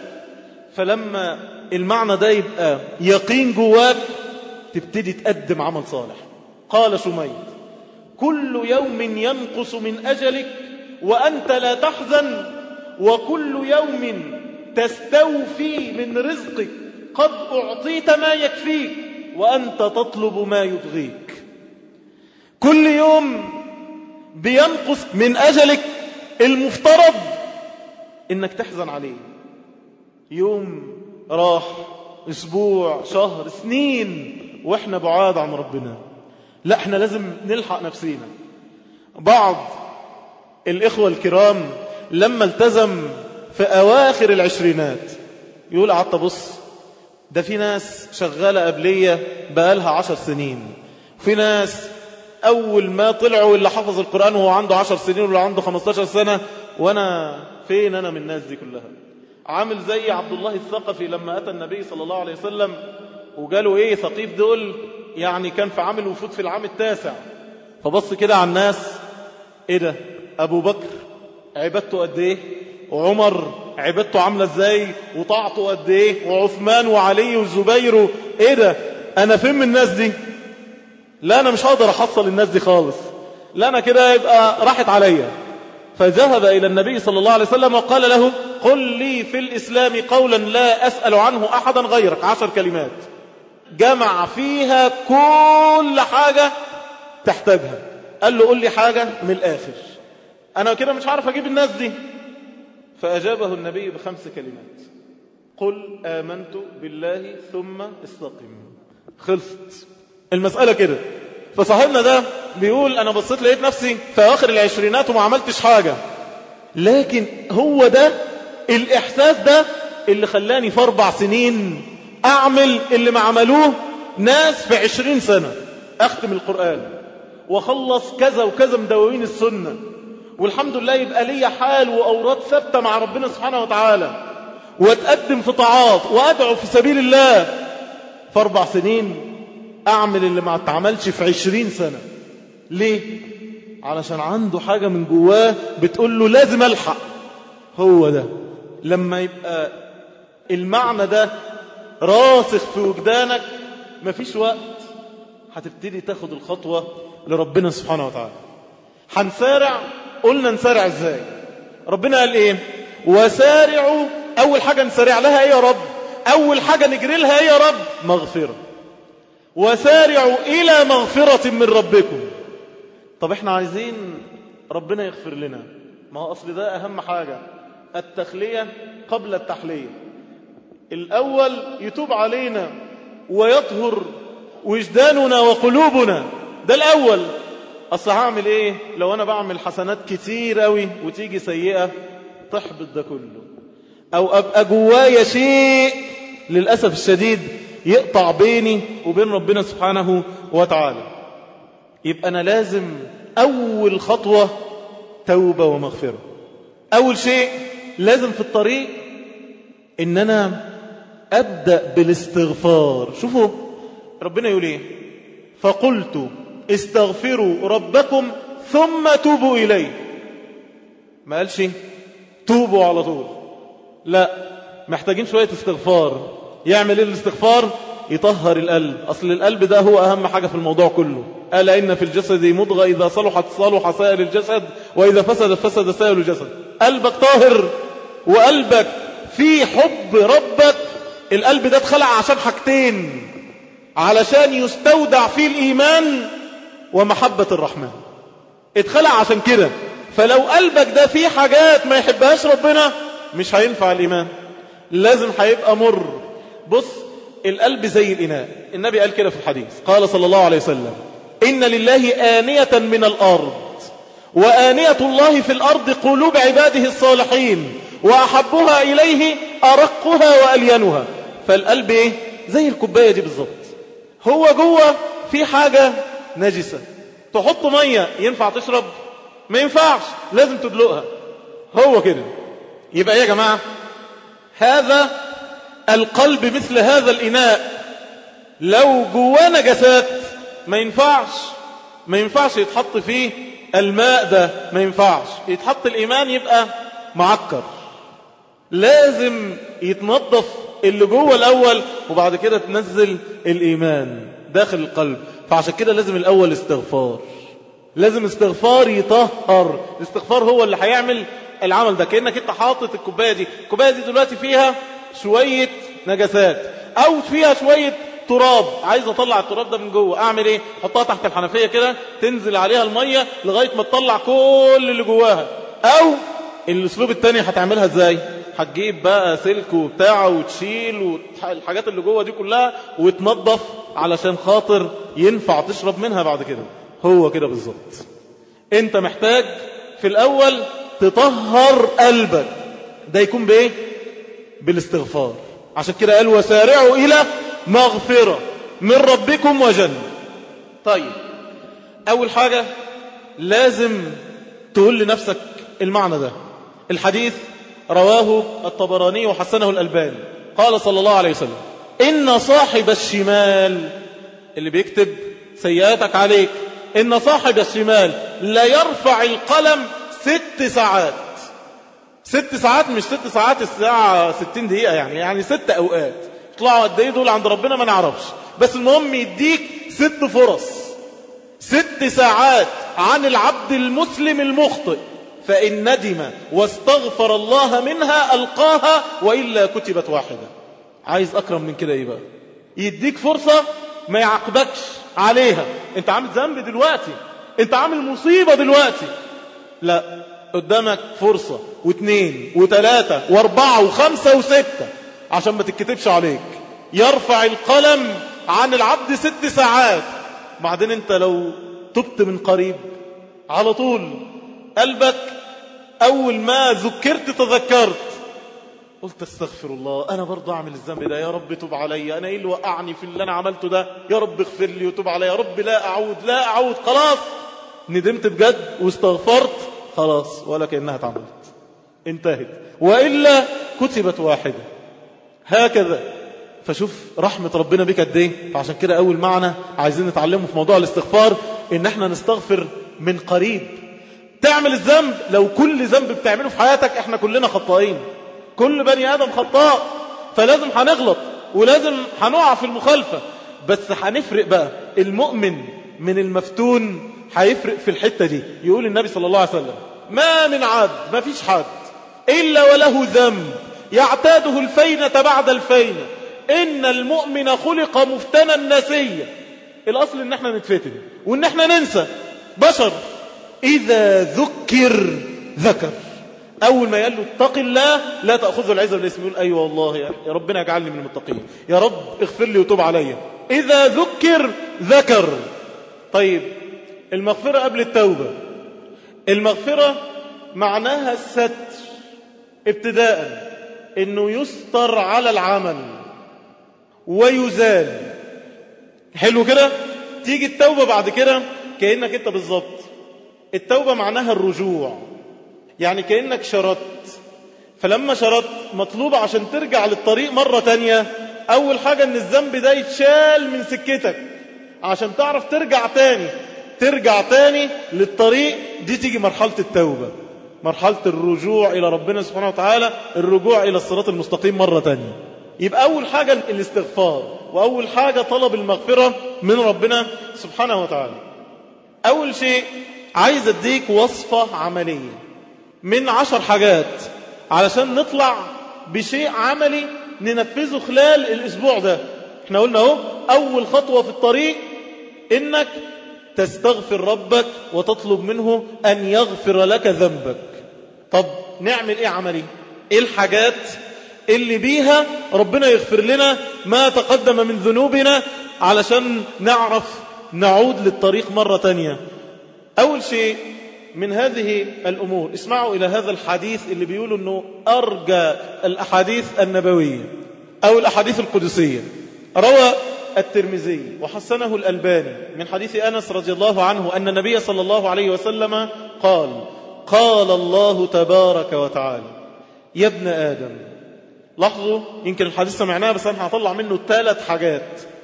فلما المعنى ده يبقى يقين جواك تبتدي تقدم عمل صالح. قال سميد: كل يوم ينقص من أجلك وأنت لا تحزن، وكل يوم تستوفي من رزقك قد أعطيت ما يكفيك وأنت تطلب ما يبغيك. كل يوم بينقص من أجلك المفترض إنك تحزن عليه. يوم راح، أسبوع، شهر، سنين وإحنا بعاد عن ربنا. لا، إحنا لازم نلحق نفسينا. بعض الإخوة الكرام لما التزم في أواخر العشرينات يقول: قعدت أبص، ده في ناس شغالة قبلية بقالها 10 سنين، في ناس أول ما طلعوا اللي حفظ القرآن وهو عنده 10 سنين واللي عنده 15 سنة، وأنا فين أنا من الناس دي كلها؟ عامل زي عبد الله الثقفي لما أتى النبي صلى الله عليه وسلم وقالوا إيه ثقيف دول، يعني كان في عامل وفود في العام 9، فبص كده على الناس، إيه ده؟ أبو بكر عبادته قد إيه، وعمر عبادته عاملة إزاي، وطاعته قد إيه، وعثمان وعلي والزبير، إيه ده؟ أنا فين من الناس دي؟ لا، أنا مش هقدر أحصل الناس دي خالص، لا أنا كده يبقى راحت عليا. فذهب إلى النبي صلى الله عليه وسلم وقال له: قل لي في الإسلام قولا لا أسأل عنه أحدا غيرك. 10 كلمات جمع فيها كل حاجة تحتاجها. قال له: قل لي حاجة من الآخر، أنا كده مش عارف أجيب الناس دي. فأجابه النبي ب5 كلمات: قل آمنت بالله ثم استقم. خلصت المسألة كده. فصاحبنا ده بيقول: أنا بصيت لقيت نفسي في آخر العشرينات وما عملتش حاجة، لكن هو ده الإحساس ده اللي خلاني في 4 سنين أعمل اللي ما عملوه ناس في 20 سنة، أختم القرآن وخلص كذا وكذا مدواوين السنة، والحمد لله يبقى لي حال وأوراد ثابتة مع ربنا سبحانه وتعالى، وأتقدم في طاعات وأدعو في سبيل الله. في 4 سنين أعمل اللي ما اتعملش في 20 سنة. ليه؟ علشان عنده حاجة من جواه بتقول له لازم ألحق. هو ده لما يبقى المعنى ده راسخ في وجدانك، مفيش وقت، هتبتدي تاخد الخطوة لربنا سبحانه وتعالى. هنسارع، قلنا نسارع ازاي؟ ربنا قال ايه؟ وسارعوا. اول حاجة نسارع لها ايه يا رب؟ اول حاجة نجري لها ايه يا رب؟ مغفرة. وسارعوا الى مغفرة من ربكم. طب احنا عايزين ربنا يغفر لنا، ما هو اصل ده اهم حاجة، التخلية قبل التحلية. الاول يتوب علينا ويطهر وجداننا وقلوبنا، ده الاول. اصل هعمل ايه لو انا بعمل حسنات كتير قوي وتيجي سيئة تحبط ده كله، او ابقى جوايا شيء للأسف الشديد يقطع بيني وبين ربنا سبحانه وتعالى. يبقى أنا لازم أول خطوة توبة ومغفرة. أول شيء لازم في الطريق إن أنا أبدأ بالاستغفار. شوفوا ربنا يقول إيه؟ فقلت استغفروا ربكم ثم توبوا إليه. ما قالش توبوا على طول، لا، محتاجين شوية استغفار. يعمل إيه الاستغفار؟ يطهر القلب. أصل القلب ده هو أهم حاجة في الموضوع كله. ألا إن في الجسد مضغة إذا صلحت صلح سائر الجسد وإذا فسد فسد سائر الجسد. قلبك طاهر وقلبك في حب ربك. القلب ده اتخلق عشان حاجتين، علشان يستودع فيه الإيمان ومحبة الرحمن. اتخلق عشان كده. فلو قلبك ده فيه حاجات ما يحبهاش ربنا مش هينفع الإيمان، لازم هيبقى مر. بص، القلب زي الإناء. النبي قال كده في الحديث، قال صلى الله عليه وسلم: إن لله آنية من الأرض وآنية الله في الأرض قلوب عباده الصالحين وأحبها إليه أرقها وألينها. فالقلب إيه؟ زي الكوباية دي بالظبط. هو جوه في حاجة نجسة، تحط مية ينفع تشرب؟ ما ينفعش، لازم تدلقها. هو كده. يبقى يا جماعة هذا القلب مثل هذا الإناء، لو جواه نجسات ما ينفعش يتحط فيه الماء ده، ما ينفعش يتحط الإيمان، يبقى معكر. لازم يتنظف اللي جوه الأول وبعد كده تنزل الإيمان داخل القلب. فعشان كده لازم الأول استغفار، لازم استغفار يطهر. الاستغفار هو اللي هيعمل العمل ده. كأنك انت حاطط الكوباية دي دلوقتي فيها شوية نجسات أو فيها شوية تراب، عايز أطلع التراب ده من جوه. أعمل إيه؟ حطها تحت الحنفية كده، تنزل عليها المية لغاية ما تطلع كل اللي جواها. أو الأسلوب التاني هتعملها إزاي؟ هتجيب بقى سلك وبتاعه وتشيل الحاجات اللي جوه دي كلها وتنظف علشان خاطر ينفع تشرب منها بعد كده. هو كده بالظبط. انت محتاج في الأول تطهر قلبك. ده يكون بإيه؟ بالاستغفار. عشان كده قال: وسارعوا إلى مغفرة من ربكم وجنة. طيب، أول حاجة لازم تقول لنفسك المعنى ده. الحديث رواه الطبراني وحسنه الألباني. قال صلى الله عليه وسلم: إن صاحب الشمال، اللي بيكتب سيئاتك عليك، إن صاحب الشمال لا يرفع القلم 6 ساعات. 6 ساعات، مش 6 ساعات الساعة 60 دقيقة، يعني 6 أوقات. يطلعوا قد ايه دول عند ربنا ما نعرفش، بس المهم يديك 6 فرص. 6 ساعات عن العبد المسلم المخطئ، فإن ندم واستغفر الله منها ألقاها وإلا كتبت واحدة. عايز أكرم من كده إيه بقى؟ يديك فرصة ما يعاقبكش عليها. انت عامل ذنب دلوقتي، انت عامل مصيبة دلوقتي، لا، قدامك فرصة 2 و3 و4 و5 و6 عشان ما تتكتبش عليك. يرفع القلم عن العبد 6 ساعات. بعدين انت لو تبت من قريب على طول قلبك أول ما ذكرت تذكرت، قلت استغفر الله، أنا برضو أعمل الذنب ده، يا رب توب علي، أنا إيه اللي وقعني في اللي أنا عملته ده، يا رب اغفر لي وتوب علي، يا رب لا أعود. خلاص ندمت بجد واستغفرت، خلاص ولا كأنها اتعملت، انتهت، وإلا كتبت واحدة. هكذا. فشوف رحمة ربنا بك قد ايه. فعشان كده أول معنى عايزين نتعلمه في موضوع الاستغفار إن احنا نستغفر من قريب. تعمل الذنب، لو كل ذنب بتعمله في حياتك، احنا كلنا خطائين، كل بني آدم خطاء، فلازم هنغلط ولازم هنقع في المخالفة. بس هنفرق بقى المؤمن من المفتون، هيفرق في الحتة دي. يقول النبي صلى الله عليه وسلم: ما من عبد، ما فيش حد إلا وله ذنب يعتاده الفينة بعد الفينة، إن المؤمن خلق مفتنا نسيا. الأصل إن احنا نتفتن وإن احنا ننسى، بشر. إذا ذكر ذكر. أول ما يقال له اتق الله لا تأخذه العزة بالاسم، يقول أيوة والله يا ربنا اجعلني من المتقين، يا رب اغفر لي وتوب علي. إذا ذكر ذكر. طيب، المغفرة قبل التوبة. المغفرة معناها الستر ابتداء، إنه يستر على العمل ويزال. حلو كده. تيجي التوبة بعد كده كأنك انت بالظبط، التوبة معناها الرجوع، يعني كأنك شردت، فلما شردت مطلوب عشان ترجع للطريق مرة تانية أول حاجة أن الذنب ده يتشال من سكتك عشان تعرف ترجع تاني للطريق. دي تيجي مرحلة التوبة، مرحلة الرجوع إلى ربنا سبحانه وتعالى، الرجوع إلى الصراط المستقيم مرة تانية. يبقى أول حاجة الاستغفار، وأول حاجة طلب المغفرة من ربنا سبحانه وتعالى. أول شيء عايز أديك وصفة عملية من 10 حاجات علشان نطلع بشيء عملي ننفذه خلال الأسبوع ده. احنا قلنا اهو أول خطوة في الطريق إنك تستغفر ربك وتطلب منه أن يغفر لك ذنبك. طب نعمل إيه عملي؟ إيه الحاجات اللي بيها ربنا يغفر لنا ما تقدم من ذنوبنا علشان نعرف نعود للطريق مرة تانية؟ أول شيء من هذه الأمور، اسمعوا إلى هذا الحديث اللي بيقولوا أنه أرجى الأحاديث النبوية أو الأحاديث القدسية. روى الترمذي وحسنه الألباني من حديث أنس رضي الله عنه أن النبي صلى الله عليه وسلم قال الله تبارك وتعالى: يا ابن آدم. لاحظوا، يمكن الحديث سمعناه بس أنا هطلع منه 3 حاجات.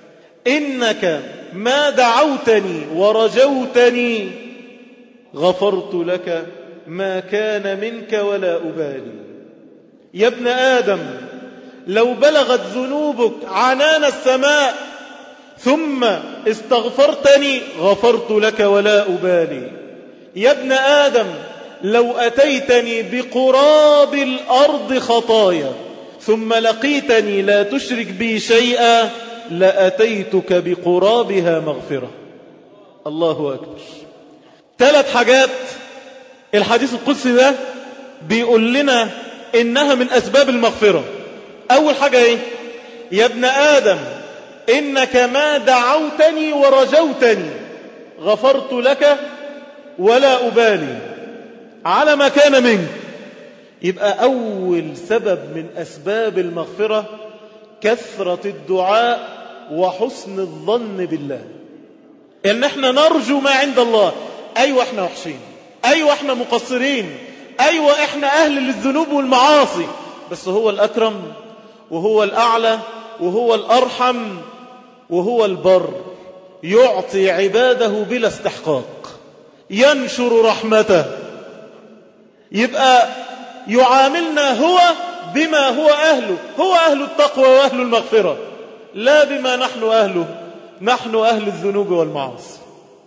إنك ما دعوتني ورجوتني غفرت لك ما كان منك ولا أبالي. يا ابن آدم، لو بلغت ذنوبك عنان السماء ثم استغفرتني غفرت لك ولا أبالي. يا ابن آدم، لو أتيتني بقراب الأرض خطايا ثم لقيتني لا تشرك بي شيئا لأتيتك بقرابها مغفرة. الله أكبر. 3 حاجات الحديث القدسي ده بيقول لنا إنها من أسباب المغفرة. أول حاجة إيه؟ يا ابن آدم، إنك ما دعوتني ورجوتني غفرت لك ولا أبالي على ما كان منك. يبقى أول سبب من أسباب المغفرة كثرة الدعاء وحسن الظن بالله، إن احنا نرجو ما عند الله. أيوة احنا وحشين، أيوة احنا مقصرين، أيوة احنا أهل للذنوب والمعاصي، بس هو الأكرم وهو الأعلى وهو الأرحم وهو البر، يعطي عباده بلا استحقاق، ينشر رحمته. يبقى يعاملنا هو بما هو أهله، هو أهل التقوى وأهل المغفرة، لا بما نحن أهله، نحن أهل الذنوب والمعاصي.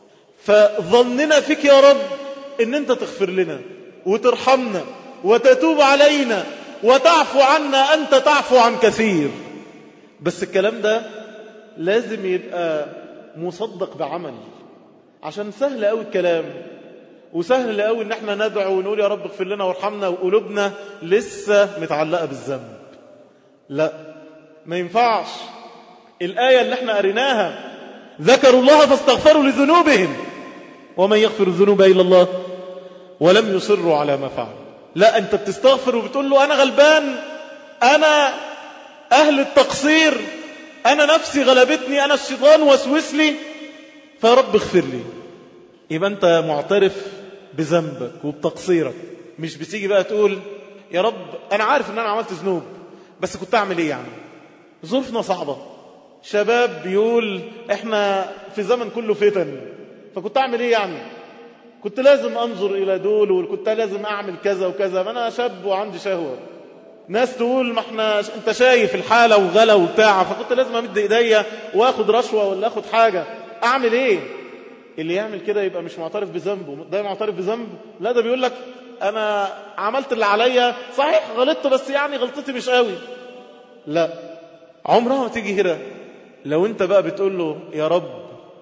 فظننا فيك يا رب إن أنت تغفر لنا وترحمنا وتتوب علينا وتعفو عنا، أنت تعفو عن كثير. بس الكلام ده لازم يبقى مصدق بعمل، عشان سهل قوي الكلام وسهل قوي ان احنا ندعو ونقول يا رب اغفر لنا وارحمنا وقلوبنا لسه متعلقة بالذنب. لا، ما ينفعش. الآية اللي احنا قريناها ذكروا الله فاستغفروا لذنوبهم ومن يغفر الذنوب إلا الله ولم يصروا على ما فعلوا. لا، انت بتستغفر وبتقول له انا غلبان، انا اهل التقصير، انا نفسي غلبتني، انا الشيطان وسوس لي، فرب اغفر لي. يبقى انت معترف بذنبك وبتقصيرك، مش بتيجي بقى تقول يا رب انا عارف ان انا عملت ذنوب بس كنت اعمل ايه يعني، ظروفنا صعبة، شباب بيقول احنا في زمن كله فتن، فكنت اعمل ايه يعني، كنت لازم انظر الى دول وكنت لازم اعمل كذا وكذا، ما انا شاب وعندي شهوة. ناس تقول ما احنا انت شايف الحالة وغلا وبتاع، فكنت لازم امد ايديا واخد رشوة ولا اخد حاجة، اعمل ايه؟ اللي يعمل كده يبقى مش معترف بذنبه. ده معترف بذنب؟ لا، ده بيقول لك انا عملت اللي عليا، صحيح غلطت بس يعني غلطتي مش قوي. لا، عمرها ما تيجي كده. لو انت بقى بتقول له يا رب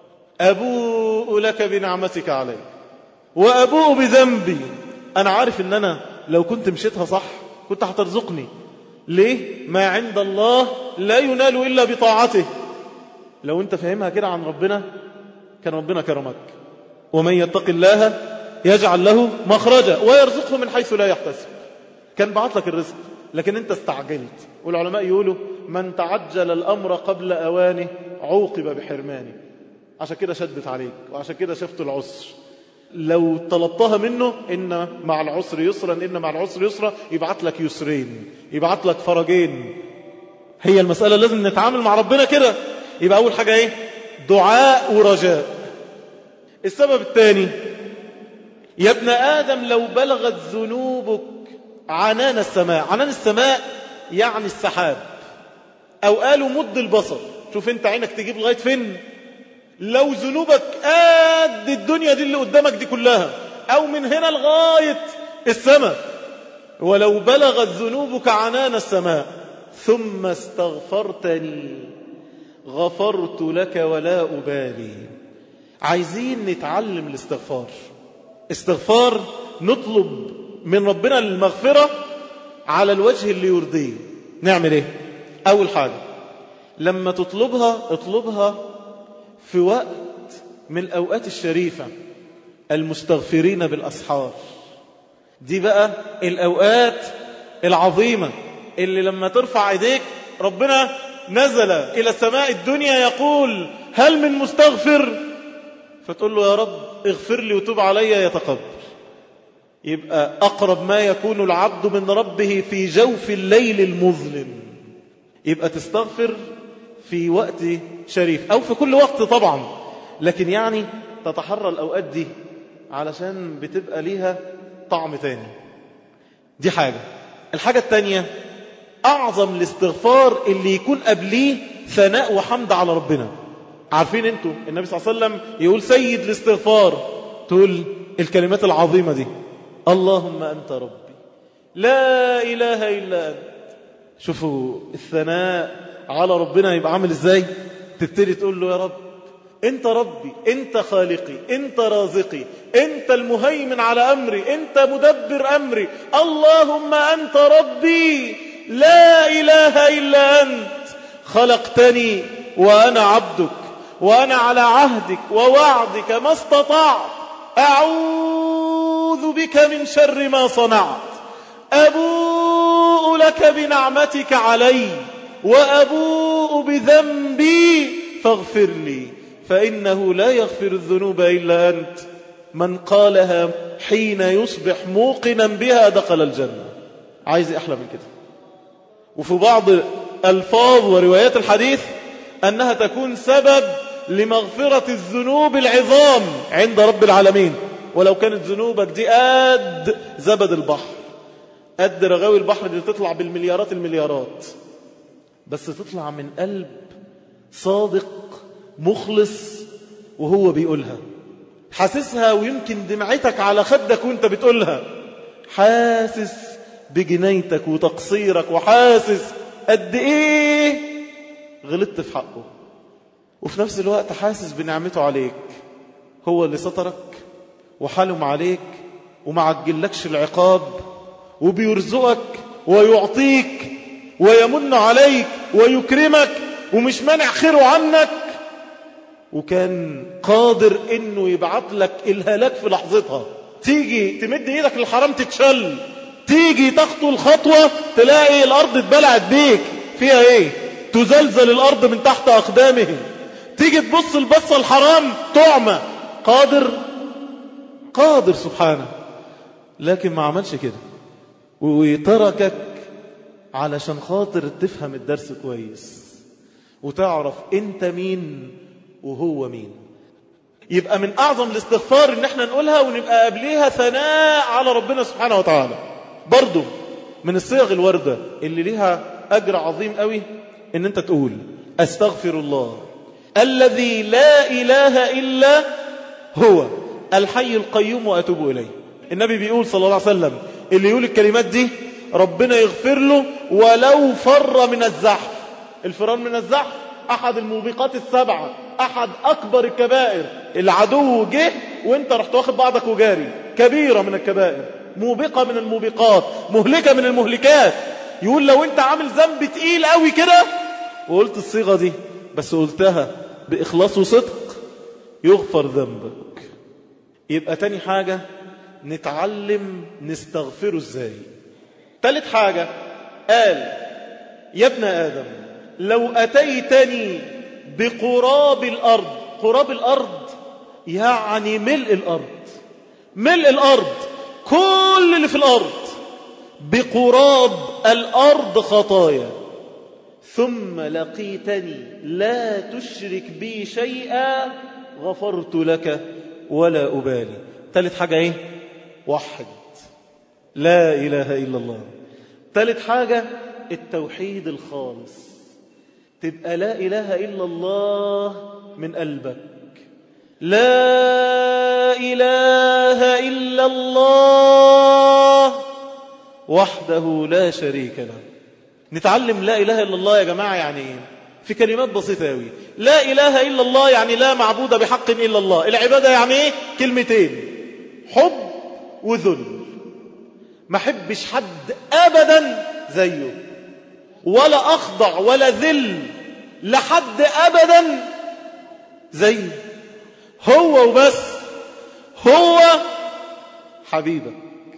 ابوء لك بنعمتك علي وابوء بذنبي، انا عارف ان انا لو كنت مشيتها صح كنت هترزقني، ليه؟ ما عند الله لا ينال الا بطاعته. لو انت فاهمها كده عن ربنا كان ربنا كرمك. ومن يتق الله يجعل له مخرجا ويرزقه من حيث لا يحتسب. كان بعت لك الرزق لكن انت استعجلت. والعلماء يقولوا من تعجل الأمر قبل أوانه عوقب بحرمانه. عشان كده شدت عليك، وعشان كده شفت العسر. لو طلبتها منه إن مع العسر يسرا، إن مع العسر يسرا، يبعت لك يسرين، يبعت لك فرجين. هي المسألة لازم نتعامل مع ربنا كده. يبقى أول حاجة إيه؟ دعاء ورجاء. السبب الثاني: يا ابن آدم لو بلغت ذنوبك عنان السماء. عنان السماء يعني السحاب، أو قالوا مد البصر. شوف انت عينك تجيب لغاية فين. لو ذنوبك قد الدنيا دي اللي قدامك دي كلها، أو من هنا لغاية السماء. ولو بلغت ذنوبك عنان السماء ثم استغفرتني غفرت لك ولا أبالي. عايزين نتعلم الاستغفار. استغفار نطلب من ربنا المغفرة على الوجه اللي يرضيه. نعمل ايه؟ أول حاجة لما تطلبها اطلبها في وقت من الأوقات الشريفة، المستغفرين بالأسحار. دي بقى الأوقات العظيمة اللي لما ترفع ايديك ربنا نزل إلى السماء الدنيا يقول هل من مستغفر؟ فتقول له يا رب اغفر لي وتوب علي يتقبل. يبقى أقرب ما يكون العبد من ربه في جوف الليل المظلم. يبقى تستغفر في وقت شريف أو في كل وقت طبعا، لكن يعني تتحرى الأوقات دي علشان بتبقى ليها طعم تاني. دي حاجة. الحاجة التانية أعظم الاستغفار اللي يكون قبليه ثناء وحمد على ربنا. عارفين انتوا النبي صلى الله عليه وسلم يقول سيد الاستغفار، تقول الكلمات العظيمة دي: اللهم أنت ربي لا إله إلا أنت. شوفوا الثناء على ربنا يبقى عامل ازاي. تبتدي تقول له يا رب انت ربي، انت خالقي، انت رازقي، انت المهيمن على أمري، انت مدبر أمري. اللهم أنت ربي لا إله إلا أنت، خلقتني وأنا عبدك، وأنا على عهدك ووعدك ما استطعت، أعوذ بك من شر ما صنعت، أبوء لك بنعمتك علي وأبوء بذنبي فاغفر لي فإنه لا يغفر الذنوب إلا أنت. من قالها حين يصبح موقنا بها دخل الجنة. عايز أحلى من كده. وفي بعض ألفاظ وروايات الحديث أنها تكون سبب لمغفرة الذنوب العظام عند رب العالمين. ولو كانت ذنوبك دي قد زبد البحر، قد رغاوي البحر اللي تطلع بالمليارات المليارات، بس تطلع من قلب صادق مخلص وهو بيقولها، حاسسها، ويمكن دمعتك على خدك وانت بتقولها، حاسس بجنايتك وتقصيرك، وحاسس قد ايه غلطت في حقه، وفي نفس الوقت حاسس بنعمته عليك. هو اللي سترك وحلم عليك وما عجلكش العقاب، وبيرزقك ويعطيك ويمن عليك ويكرمك ومش مانع خيره عنك، وكان قادر انه يبعت لك الهلاك في لحظتها. تيجي تمد ايدك للحرام تتشل، تيجي تخطو الخطوة تلاقي الارض اتبلعت بيك. فيها ايه؟ تزلزل الارض من تحت اقدامهم. تيجي تبص البصة الحرام تعمى. قادر سبحانه، لكن ما عملش كده، وتركك علشان خاطر تفهم الدرس كويس وتعرف انت مين وهو مين. يبقى من اعظم الاستغفار ان احنا نقولها ونبقى قبليها ثناء على ربنا سبحانه وتعالى. برضو من الصيغ الوردة اللي ليها اجر عظيم قوي ان انت تقول استغفر الله الذي لا اله الا هو الحي القيوم واتوب اليه. النبي بيقول صلى الله عليه وسلم اللي يقول الكلمات دي ربنا يغفر له ولو فر من الزحف. الفرار من الزحف احد الموبقات السبعة، احد اكبر الكبائر. العدو جه وانت رحت واخد بعضك وجاري، كبيرة من الكبائر، موبقة من الموبقات، مهلكة من المهلكات. يقول لو انت عامل ذنب تقيل قوي كده وقلت الصيغة دي بس قلتها بإخلاص وصدق يغفر ذنبك. يبقى تاني حاجة نتعلم نستغفره ازاي. تالت حاجة قال يا ابن آدم لو أتيتني بقراب الأرض، قراب الأرض يعني ملء الأرض، ملء الأرض، كل اللي في الأرض، بقراب الأرض خطايا، ثم لقيتني لا تشرك بي شيئا غفرت لك ولا أبالي. ثالث حاجة ايه؟ وحد، لا إله إلا الله. ثالث حاجة التوحيد الخالص، تبقى لا إله إلا الله من قلبك، لا إله إلا الله وحده لا شريك له. نتعلم لا إله إلا الله يا جماعة يعني ايه؟ في كلمات بسيطة أوي. لا إله إلا الله يعني لا معبود بحق إلا الله. العبادة يعني ايه؟ كلمتين، حب وذل. ما حبش حد أبدا زيه، ولا أخضع ولا ذل لحد أبدا زيه، هو وبس، هو حبيبك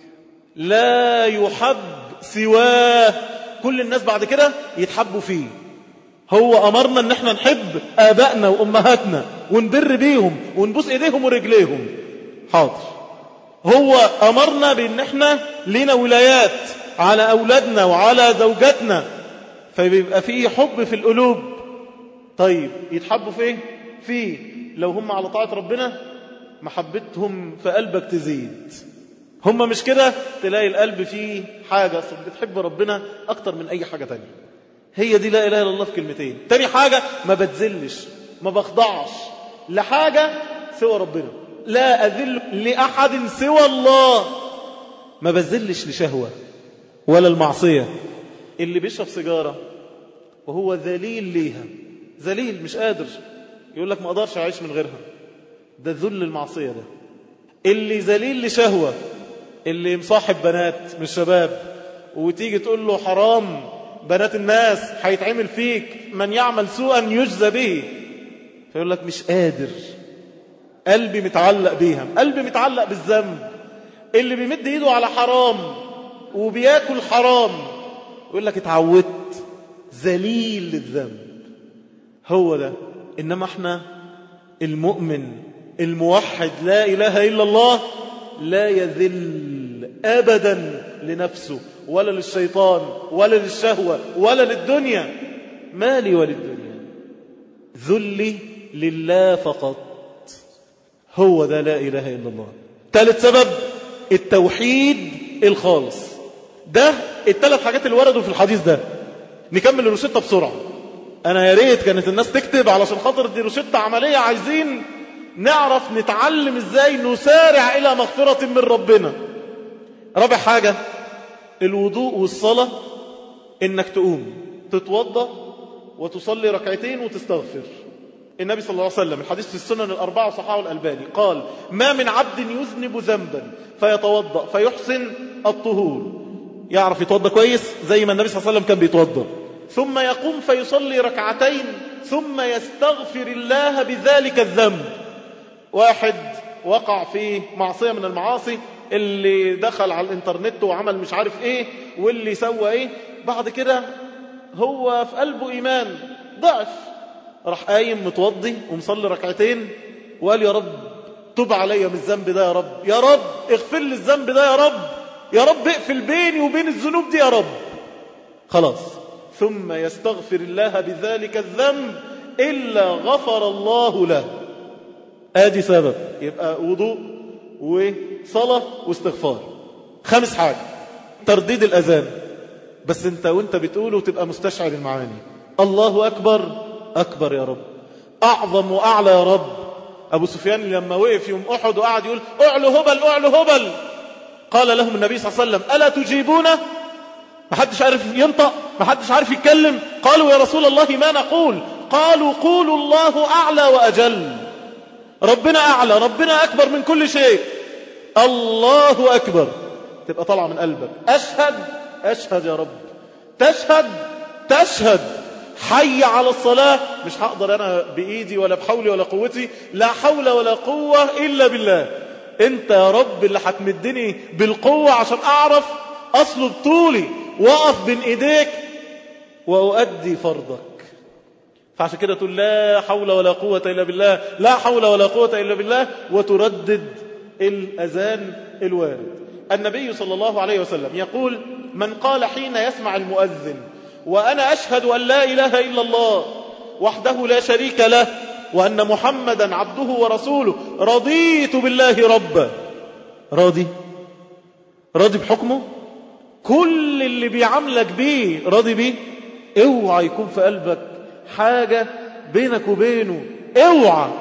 لا يحب سواه. كل الناس بعد كده يتحبوا فيه. هو أمرنا ان احنا نحب آبائنا وأمهاتنا ونبر بيهم ونبوس ايديهم ورجليهم، حاضر. هو أمرنا بان احنا لنا ولايات على أولادنا وعلى زوجاتنا، فبيبقى فيه حب في القلوب. طيب يتحبوا فيه؟ فيه. لو هم على طاعة ربنا محبتهم في قلبك تزيد. هم مش كده، تلاقي القلب فيه حاجة بتحب ربنا أكتر من أي حاجة تانية. هي دي لا إله إلا الله في كلمتين. تاني حاجة ما بتذلش، ما بخضعش لحاجة سوى ربنا، لا أذل لأحد سوى الله، ما بذلش لشهوة ولا المعصية. اللي بيشرب سيجارة وهو ذليل ليها، ذليل مش قادر، يقول لك ما أقدرش أعيش من غيرها، ده ذل المعصية ده. اللي ذليل لشهوة، اللي مصاحب بنات من الشباب وتيجي تقول له حرام بنات الناس هيتعمل فيك، من يعمل سوءا يجزى به، فيقول لك مش قادر، قلبي متعلق بيها، قلبي متعلق بالذنب. اللي بيمد ايده على حرام وبياكل حرام يقول لك اتعودت، ذليل للذنب. هو ده. إنما احنا المؤمن الموحد لا إله إلا الله لا يذل أبدا لنفسه ولا للشيطان ولا للشهوة ولا للدنيا. مالي وللدنيا، ذلي لله فقط. هو ده لا إله إلا الله. ثالث سبب التوحيد الخالص. ده الثلاث حاجات اللي وردوا في الحديث ده. نكمل الروشتة بسرعة. أنا يا ريت كانت الناس تكتب علشان خاطر دي روشتة عملية، عايزين نعرف نتعلم إزاي نسارع إلى مغفرة من ربنا. رابع حاجة الوضوء والصلاة، إنك تقوم تتوضأ وتصلي ركعتين وتستغفر. النبي صلى الله عليه وسلم الحديث في السنن الأربعة وصححه الألباني قال: ما من عبد يذنب ذنبا فيتوضأ فيحسن الطهور، يعرف يتوضأ كويس زي ما النبي صلى الله عليه وسلم كان بيتوضأ، ثم يقوم فيصلي ركعتين ثم يستغفر الله بذلك الذنب. واحد وقع في معصية من المعاصي، اللي دخل على الانترنت وعمل مش عارف ايه واللي سوى ايه، بعد كده هو في قلبه ايمان ضعف، راح قايم متوضي ومصلي ركعتين وقال: يا رب تب عليا من الذنب ده، يا رب، يا رب اغفر لي الذنب ده، يا رب، يا رب اقفل بيني وبين الذنوب دي يا رب. خلاص، ثم يستغفر الله بذلك الذنب إلا غفر الله له. ادي سبب، يبقى وضوء وصلاة واستغفار. خامس حاجة ترديد الأذان، بس انت وانت بتقوله تبقى مستشعر المعاني. الله أكبر، أكبر يا رب، أعظم وأعلى يا رب. أبو سفيان لما وقف يوم أحد وقعد يقول: أعلو هبل، أعلو هبل، قال لهم النبي صلى الله عليه وسلم: ألا تجيبونه؟ محدش عارف ينطق، محدش عارف يتكلم. قالوا: يا رسول الله ما نقول؟ قالوا: قولوا الله أعلى وأجل، ربنا أعلى، ربنا أكبر من كل شيء، الله أكبر. تبقى طالعة من قلبك. أشهد، أشهد يا رب، تشهد، تشهد، حي على الصلاة. مش هقدر أنا بإيدي ولا بحولي ولا قوتي، لا حول ولا قوة إلا بالله. أنت يا رب اللي هتمدني بالقوة عشان أعرف أصلب طولي وأقف بين إيديك وأؤدي فرضك. فعشان كده تقول لا حول ولا قوة إلا بالله، لا حول ولا قوة إلا بالله، وتردد الأذان الوارد. النبي صلى الله عليه وسلم يقول: من قال حين يسمع المؤذن وأنا أشهد أن لا إله إلا الله وحده لا شريك له وأن محمدا عبده ورسوله رضيت بالله ربا. راضي بحكمه، كل اللي بيعاملك بيه راضي بيه. اوعى يكون في قلبك حاجة بينك وبينه، اوعى.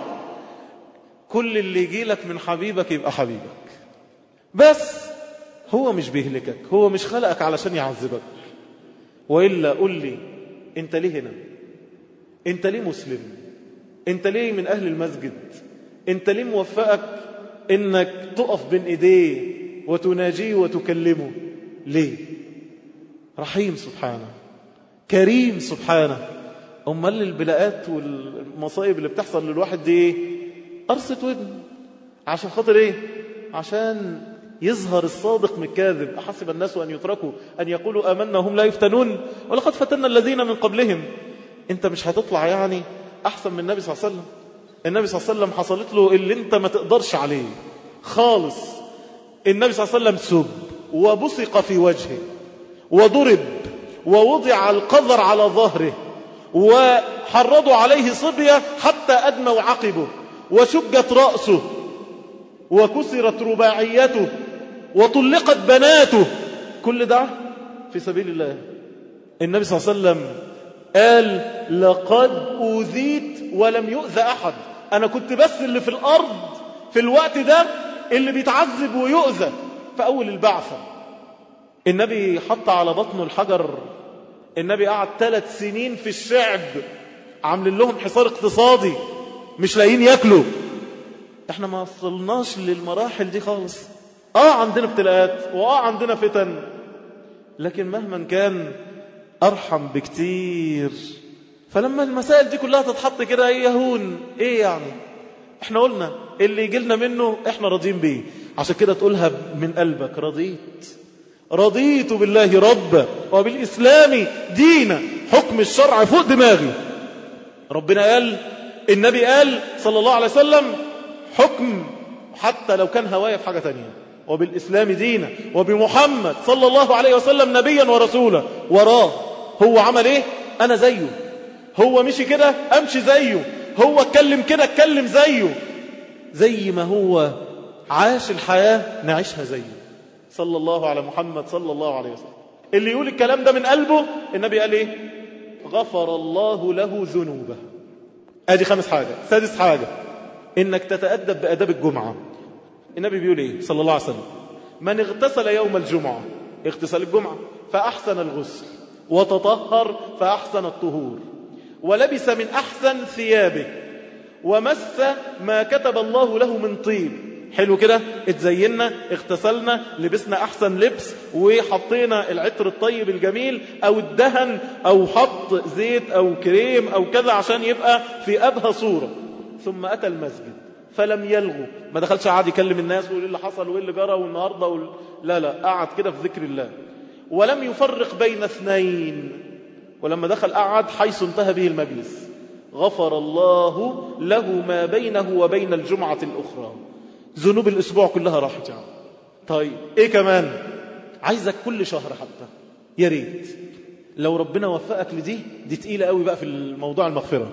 كل اللي يجيلك من حبيبك يبقى حبيبك، بس هو مش بيهلكك، هو مش خلقك علشان يعذبك. وإلا قل لي انت ليه هنا؟ انت ليه مسلم؟ انت ليه من أهل المسجد؟ انت ليه موفقك انك تقف بين ايديه وتناجيه وتكلمه؟ ليه؟ رحيم سبحانه، كريم سبحانه. امال البلاءات والمصائب اللي بتحصل للواحد دي ايه؟ قرصة ودن. عشان خاطر ايه؟ عشان يظهر الصادق من الكاذب. أحسب الناس أن يتركوا أن يقولوا آمنا هم لا يفتنون ولقد فتنا الذين من قبلهم. انت مش هتطلع يعني أحسن من النبي صلى الله عليه وسلم. النبي صلى الله عليه وسلم حصلت له اللي انت ما تقدرش عليه خالص. النبي صلى الله عليه وسلم سب وبصق في وجهه وضرب ووضع القذر على ظهره وحرضوا عليه صبية حتى أدموا عقبه وشجت رأسه وكسرت رباعيته وطلقت بناته. كل ده في سبيل الله. النبي صلى الله عليه وسلم قال: لقد أوذيت ولم يؤذى أحد. أنا كنت بس اللي في الأرض في الوقت ده اللي بيتعذب ويؤذى. في أول البعثة النبي حط على بطنه الحجر. النبي قعد 3 سنين في الشعب عاملين لهم حصار اقتصادي، مش لاقيين ياكلوا. احنا ما وصلناش للمراحل دي خالص. عندنا ابتلاءات عندنا فتن، لكن مهما كان أرحم بكتير. فلما المسائل دي كلها تتحط كده يهون ايه يعني؟ احنا قلنا اللي يجيلنا منه احنا راضيين بيه. عشان كده تقولها من قلبك: رضيت بالله ربا وبالإسلام دينا. حكم الشرع فوق دماغي. ربنا قال، النبي قال صلى الله عليه وسلم حكم حتى لو كان هواية في حاجة تانية. وبالإسلام دينا وبمحمد صلى الله عليه وسلم نبيا ورسولا. وراه هو عمل ايه أنا زيه، هو مشي كده أمشي زيه، هو اتكلم كده اتكلم زيه، زي ما هو عاش الحياة نعيشها زيه صلى الله على محمد صلى الله عليه وسلم. اللي يقول الكلام ده من قلبه النبي قال ايه؟ غفر الله له ذنوبه. ادي 5 حاجة. 6 حاجة انك تتأدب بأداب الجمعة. النبي بيقول ايه صلى الله عليه وسلم؟ من اغتسل يوم الجمعة، اغتسل الجمعة، فأحسن الغسل وتطهر فأحسن الطهور ولبس من أحسن ثيابه ومس ما كتب الله له من طيب. حلو كده، اتزينا، اغتسلنا، لبسنا أحسن لبس، وحطينا العطر الطيب الجميل أو الدهن أو حط زيت أو كريم أو كذا عشان يبقى في أبهى صورة. ثم أتى المسجد فلم يلغو، ما دخلش قاعد يكلم الناس ويقول اللي حصل وايه اللي جرى والنهارده لا قعد كده في ذكر الله. ولم يفرق بين 2، ولما دخل قعد حيث انتهى به المجلس. غفر الله له ما بينه وبين الجمعة الأخرى. ذنوب الأسبوع كلها راحت يعني. طيب ايه كمان؟ عايزك كل شهر حتى، يا ريت لو ربنا وفقك دي تقيلة قوي بقى في الموضوع المغفرة.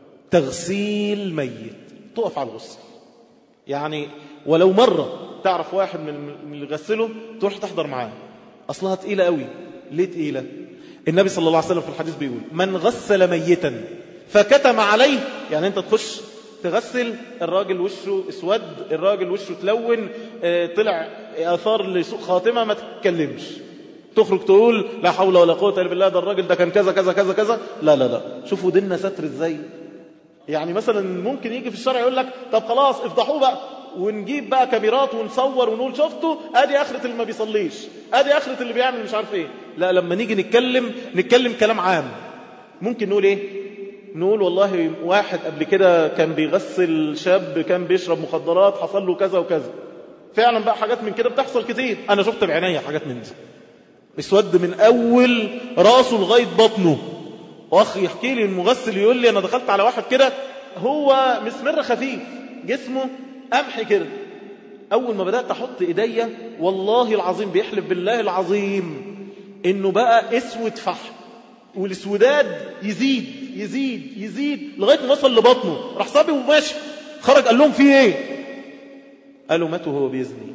تغسيل ميت، تقف على الغسل يعني، ولو مرة تعرف واحد من اللي غسله تروح تحضر معاه. أصلها تقيلة قوي. ليه تقيلة؟ النبي صلى الله عليه وسلم في الحديث بيقول: من غسل ميتا فكتم عليه، يعني انت تخش تغسل الراجل وشه اسود، الراجل وشه تلون، طلع آثار لسوء خاتمة، ما تتكلمش، تخرج تقول لا حول ولا قوة إلا بالله، ده الراجل ده كان كذا كذا كذا كذا. لا شوفوا ديننا ستر ازاي. يعني مثلا ممكن يجي في الشرع يقول لك طب خلاص افضحوه بقى ونجيب بقى كاميرات ونصور ونقول شفتوا ادي اخرة اللي ما بيصليش، ادي اخرة اللي بيعمل مش عارف ايه. لا، لما نيجي نتكلم كلام عام. ممكن نقول ايه؟ نقول والله واحد قبل كده كان بيغسل شاب كان بيشرب مخدرات، حصل له كذا وكذا. فعلا بقى حاجات من كده بتحصل كتير، انا شفت بعينيا حاجات من دي. اسود من اول راسه لغاية بطنه، واخ يحكي لي المغسل يقول لي انا دخلت على واحد كده هو مسمر خفيف جسمه قمح كده، اول ما بدأت احط ايديا والله العظيم بيحلف بالله العظيم انه بقى اسود فحم، والاسوداد يزيد يزيد يزيد لغاية ما وصل لبطنه، راح صابي وماشي. خرج قال لهم فيه ايه؟ قالوا مات وهو بيزني.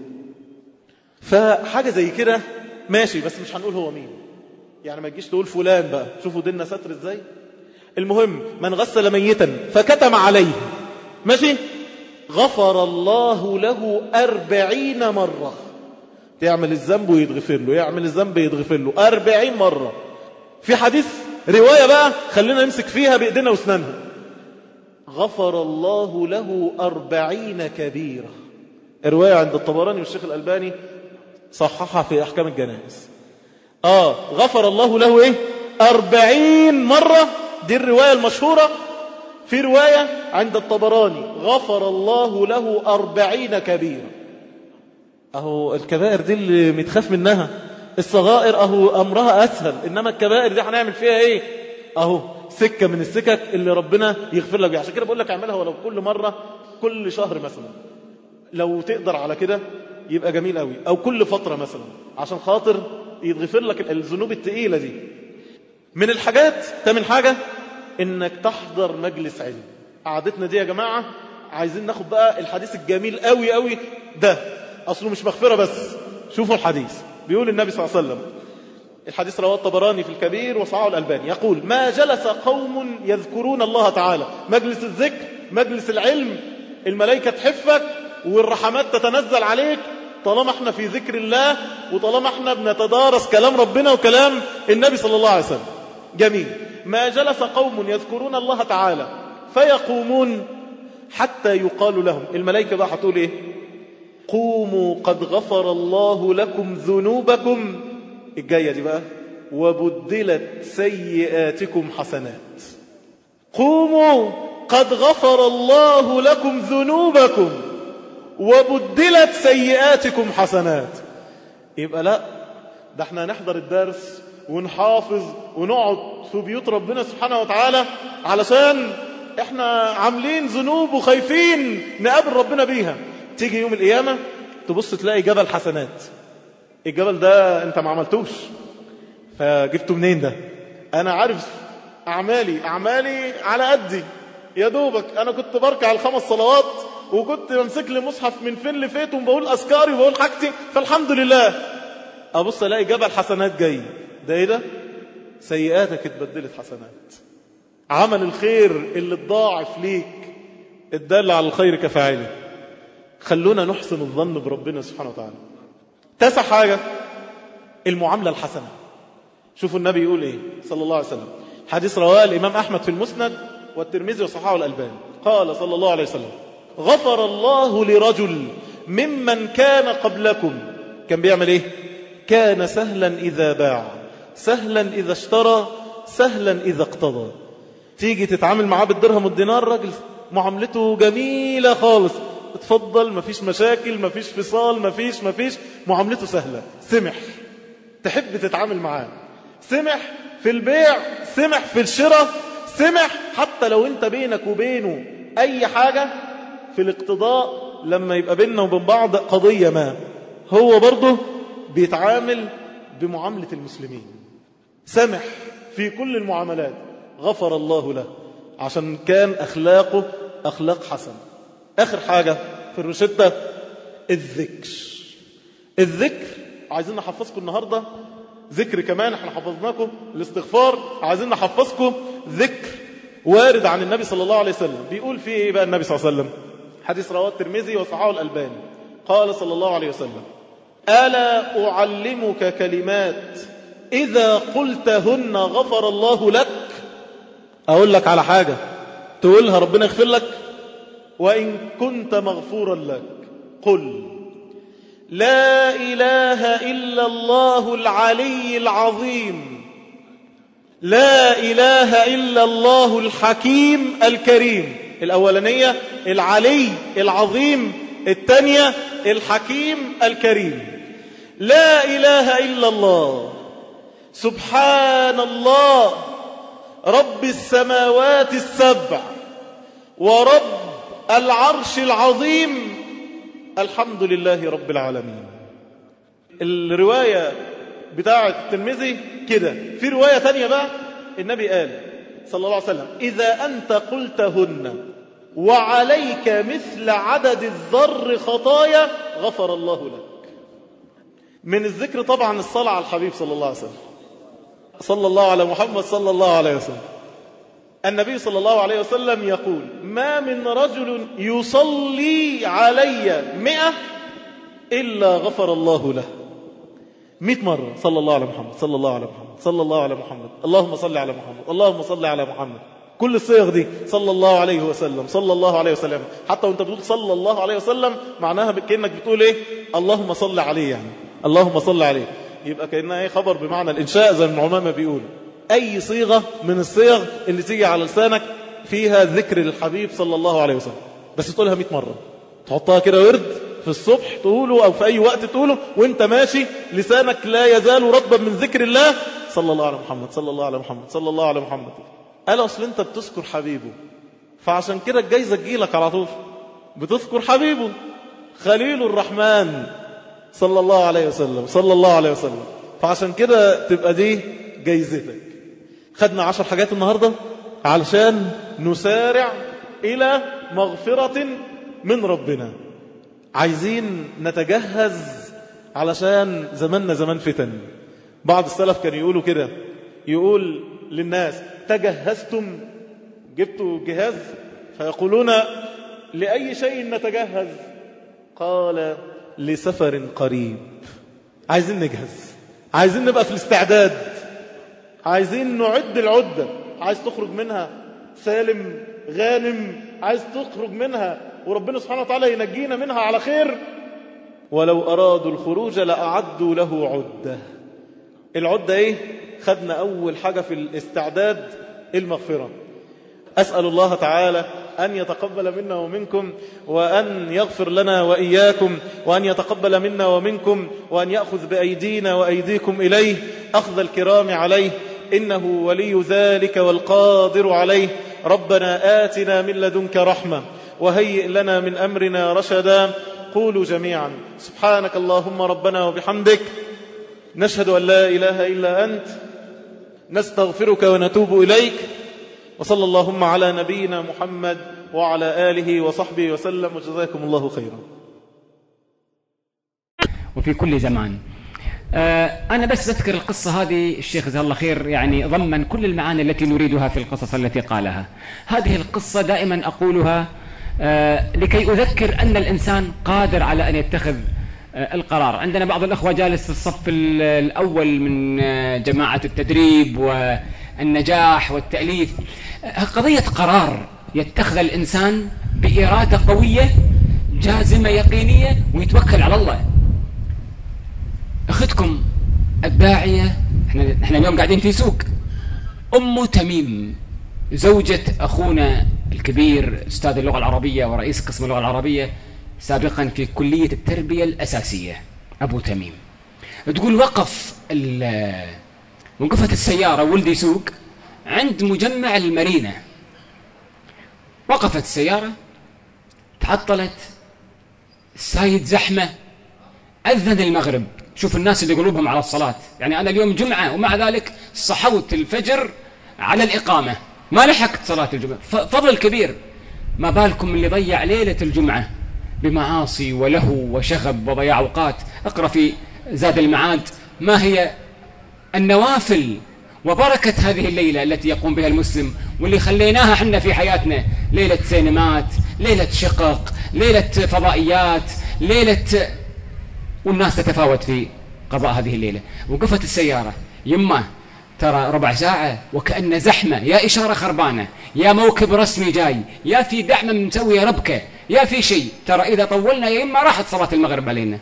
فحاجة زي كده ماشي، بس مش هنقول هو مين، يعني ما تجيش تقول فلان بقى، شوفوا ديننا ستر ازاي. المهم من غسل ميتا فكتم عليه، ماشي، غفر الله له 40 مرة. يعمل الذنب ويتغفر له، يعمل الذنب يتغفر له 40 مرة. في حديث رواية بقى خلينا نمسك فيها بإيدينا واسنانها، غفر الله له 40 كبيرة. رواية عند الطبراني والشيخ الألباني صححها في أحكام الجنائز. غفر الله له ايه 40 مرة، دي الرواية المشهورة. في رواية عند الطبراني غفر الله له 40 كبيرة. اهو الكبائر دي اللي متخاف منها، الصغائر اهو امرها اسهل، انما الكبائر دي هنعمل فيها ايه؟ اهو سكة من السكك اللي ربنا يغفر لك بيها. عشان كده بقول لك اعملها ولو كل مرة كل شهر مثلا، لو تقدر على كده يبقى جميل قوي، او كل فترة مثلا عشان خاطر يتغفر لك الذنوب التقيلة دي. من الحاجات تامن حاجة انك تحضر مجلس علم. قعدتنا دي يا جماعة عايزين ناخد بقى الحديث الجميل قوي قوي ده، اصله مش مغفرة بس. شوفوا الحديث، بيقول النبي صلى الله عليه وسلم، الحديث رواه الطبراني في الكبير وصححه الألباني، يقول ما جلس قوم يذكرون الله تعالى، مجلس الذكر مجلس العلم، الملائكة تحفك والرحمات تتنزل عليك طالما احنا في ذكر الله، وطالما احنا بنتدارس كلام ربنا وكلام النبي صلى الله عليه وسلم. جميل. ما جلس قوم يذكرون الله تعالى فيقومون حتى يقال لهم، الملائكة بقى هتقول ايه؟ قوموا قد غفر الله لكم ذنوبكم، الجاية دي بقى، وبدلت سيئاتكم حسنات. قوموا قد غفر الله لكم ذنوبكم وبدلت سيئاتكم حسنات. يبقى لا، ده احنا نحضر الدرس ونحافظ ونقعد في بيوت ربنا سبحانه وتعالى علشان احنا عاملين ذنوب وخايفين نقابل ربنا بيها. تيجي يوم القيامة تبص تلاقي جبل حسنات. الجبل ده انت ما عملتوش، فجبته منين ده؟ انا عارف اعمالي على قدي، يا دوبك انا كنت بركع ال5 صلوات وكنت بمسك لي مصحف من فين لفيت وبقول اذكاري وبقول حاجتي، فالحمد لله. ابص الاقي جبل حسنات جاي، ده ايه ده؟ سيئاتك اتبدلت حسنات. عمل الخير اللي اتضاعف ليك الدال على الخير كفاعله. خلونا نحسن الظن بربنا سبحانه وتعالى. 9 حاجة المعاملة الحسنة. شوفوا النبي يقول ايه صلى الله عليه وسلم، حديث رواه الإمام أحمد في المسند والترمذي وصححه الألباني، قال صلى الله عليه وسلم غفر الله لرجل ممن كان قبلكم، كان بيعمل ايه؟ كان سهلا إذا باع، سهلا إذا اشترى، سهلا إذا اقتضى. تيجي تتعامل معاه بالدرهم والدينار، راجل معاملته جميلة خالص، اتفضل، مفيش مشاكل، مفيش فصال، مفيش معاملته سهلة، سمح، تحب تتعامل معاه، سمح في البيع، سمح في الشراء، سمح حتى لو انت بينك وبينه اي حاجة في الاقتضاء، لما يبقى بيننا وبين بعض قضية ما، هو برضه بيتعامل بمعاملة المسلمين، سمح في كل المعاملات، غفر الله له عشان كان أخلاقه أخلاق حسن. آخر حاجة في الروشتة الذكر. الذكر عايزين نحفظكم النهاردة ذكر كمان، احنا حفظناكم الاستغفار، عايزين نحفظكم ذكر وارد عن النبي صلى الله عليه وسلم. بيقول فيه ايه بقى النبي صلى الله عليه وسلم؟ حديث رواه الترمذي وصححه الألباني، قال صلى الله عليه وسلم ألا أعلمك كلمات إذا قلتهن غفر الله لك؟ أقول لك على حاجة تقولها ربنا يغفر لك، وإن كنت مغفورا لك. قل لا إله إلا الله العلي العظيم، لا إله إلا الله الحكيم الكريم. الأولانية العلي العظيم، الثانية الحكيم الكريم. لا إله إلا الله، سبحان الله رب السماوات السبع ورب العرش العظيم الحمد لله رب العالمين. الرواية بتاعة الترمذي كده. في رواية تانية بقى النبي قال صلى الله عليه وسلم إذا أنت قلتهن وعليك مثل عدد الذر خطايا غفر الله لك. من الذكر طبعا الصلاة على الحبيب صلى الله عليه وسلم، صلى الله على محمد صلى الله عليه وسلم. النبي صلى الله عليه وسلم يقول ما من رجل يصلي علي 100 إلا غفر الله له 100 مرة. صلى الله على محمد صلى الله على محمد صلى الله على محمد اللهم صل على محمد اللهم صل على محمد. كل الصيغ دي صلى الله عليه وسلم صلى الله عليه وسلم. حتى وانت بتقول صلى الله عليه وسلم معناها كأنك بتقول ايه؟ اللهم صل عليه، يعني اللهم صل عليه. يبقى كأنها ايه؟ خبر بمعنى الإنشاء زي ما العلماء بيقولوا. أي صيغة من الصيغ اللي تيجي على لسانك فيها ذكر للحبيب صلى الله عليه وسلم، بس تقولها 100 مرة. تحطها كده ورد في الصبح تقوله أو في أي وقت تقوله وانت ماشي، لسانك لا يزال رطبا من ذكر الله صلى الله على محمد صلى الله على محمد صلى الله على محمد. قال أصل انت بتذكر حبيبه، فعشان كده الجايزة تجيلك على طول. بتذكر حبيبه خليل الرحمن صلى الله عليه وسلم صلى الله عليه وسلم، فعشان كده تبقى دي جايزتك. خدنا 10 حاجات النهاردة علشان نسارع إلى مغفرة من ربنا. عايزين نتجهز علشان زماننا زمان فتن. بعض السلف كان يقولوا كده، يقول للناس تجهزتم؟ جبتوا جهاز؟ فيقولون لأي شيء نتجهز؟ قال لسفر قريب. عايزين نجهز، عايزين نبقى في الاستعداد، عايزين نعد العدة. عايز تخرج منها سالم غانم، عايز تخرج منها وربنا سبحانه وتعالى ينجينا منها على خير. ولو أرادوا الخروج لأعدوا له عدة. العدة ايه؟ خدنا أول حاجة في الاستعداد المغفرة. أسأل الله تعالى أن يتقبل منا ومنكم، وأن يغفر لنا وإياكم، وأن يتقبل منا ومنكم، وأن يأخذ بأيدينا وأيديكم إليه أخذ الكرام عليه، إنه ولي ذلك والقادر عليه. ربنا آتنا من لدنك رحمة وهيئ لنا من أمرنا رشدا. قولوا جميعا سبحانك اللهم ربنا وبحمدك نشهد أن لا إله إلا أنت نستغفرك ونتوب إليك. وصلى اللهم على نبينا محمد وعلى آله وصحبه وسلم، وجزاكم الله خيرا. وفي كل زمان. أنا بس أذكر القصة هذه، الشيخ جزاه الله خير يعني ضمن كل المعاني التي نريدها في القصص التي قالها. هذه القصة دائما أقولها لكي أذكر أن الإنسان قادر على أن يتخذ القرار. عندنا بعض الأخوة جالس في الصف الأول من جماعة التدريب والنجاح والتأليف. قضية قرار يتخذ الإنسان بإرادة قوية جازمة يقينية ويتوكل على الله. أختكم الداعية، احنا اليوم قاعدين في سوق. أم تميم زوجة أخونا الكبير أستاذ اللغة العربية ورئيس قسم اللغة العربية سابقا في كلية التربية الأساسية، أبو تميم، تقول وقفت السيارة ولدي سوق عند مجمع المارينا. وقفت السيارة، تعطلت، السايد زحمة، أذن المغرب. شوف الناس اللي قلوبهم على الصلاة. يعني أنا اليوم جمعة ومع ذلك صحوت الفجر على الإقامة، ما لحقت صلاة الجمعة. فضل كبير. ما بالكم اللي ضيع ليلة الجمعة بمعاصي ولهو وشغب وضياع أوقات. اقرأ في زاد المعاد ما هي النوافل وبركة هذه الليلة التي يقوم بها المسلم، واللي خليناها حنا في حياتنا ليلة سينمات، ليلة شقق، ليلة فضائيات، ليلة، والناس تتفاوت في قضاء هذه الليلة. وقفت السيارة، يما ترى ربع ساعة وكأن زحمة، يا إشارة خربانة، يا موكب رسمي جاي، يا في دعمة مسوية ربكة، يا في شيء، ترى إذا طولنا يا إما راحت صلاة المغرب علينا.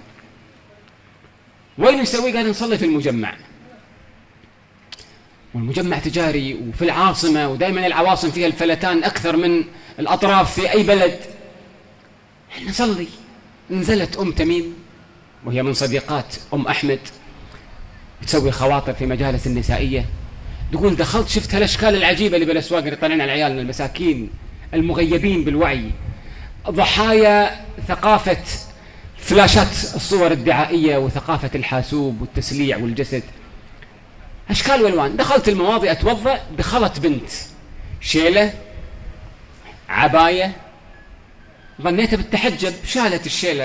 وين نسوي؟ قاعد نصلي في المجمع، والمجمع تجاري وفي العاصمة، ودائما العواصم فيها الفلتان أكثر من الأطراف في أي بلد. نصلي. نزلت أم تميم وهي من صديقات أم أحمد، تسوي خواطر في مجالس النسائية. تقول دخلت شفت هالاشكال العجيبه اللي بالاسواق اللي طالعين على عيالنا المساكين المغيبين بالوعي، ضحايا ثقافه فلاشات الصور الدعائيه وثقافه الحاسوب والتسليع والجسد، اشكال والوان. دخلت المواضع اتوضا، دخلت بنت شيله عبايه، ظنيتها بتتحجب، شالت الشيله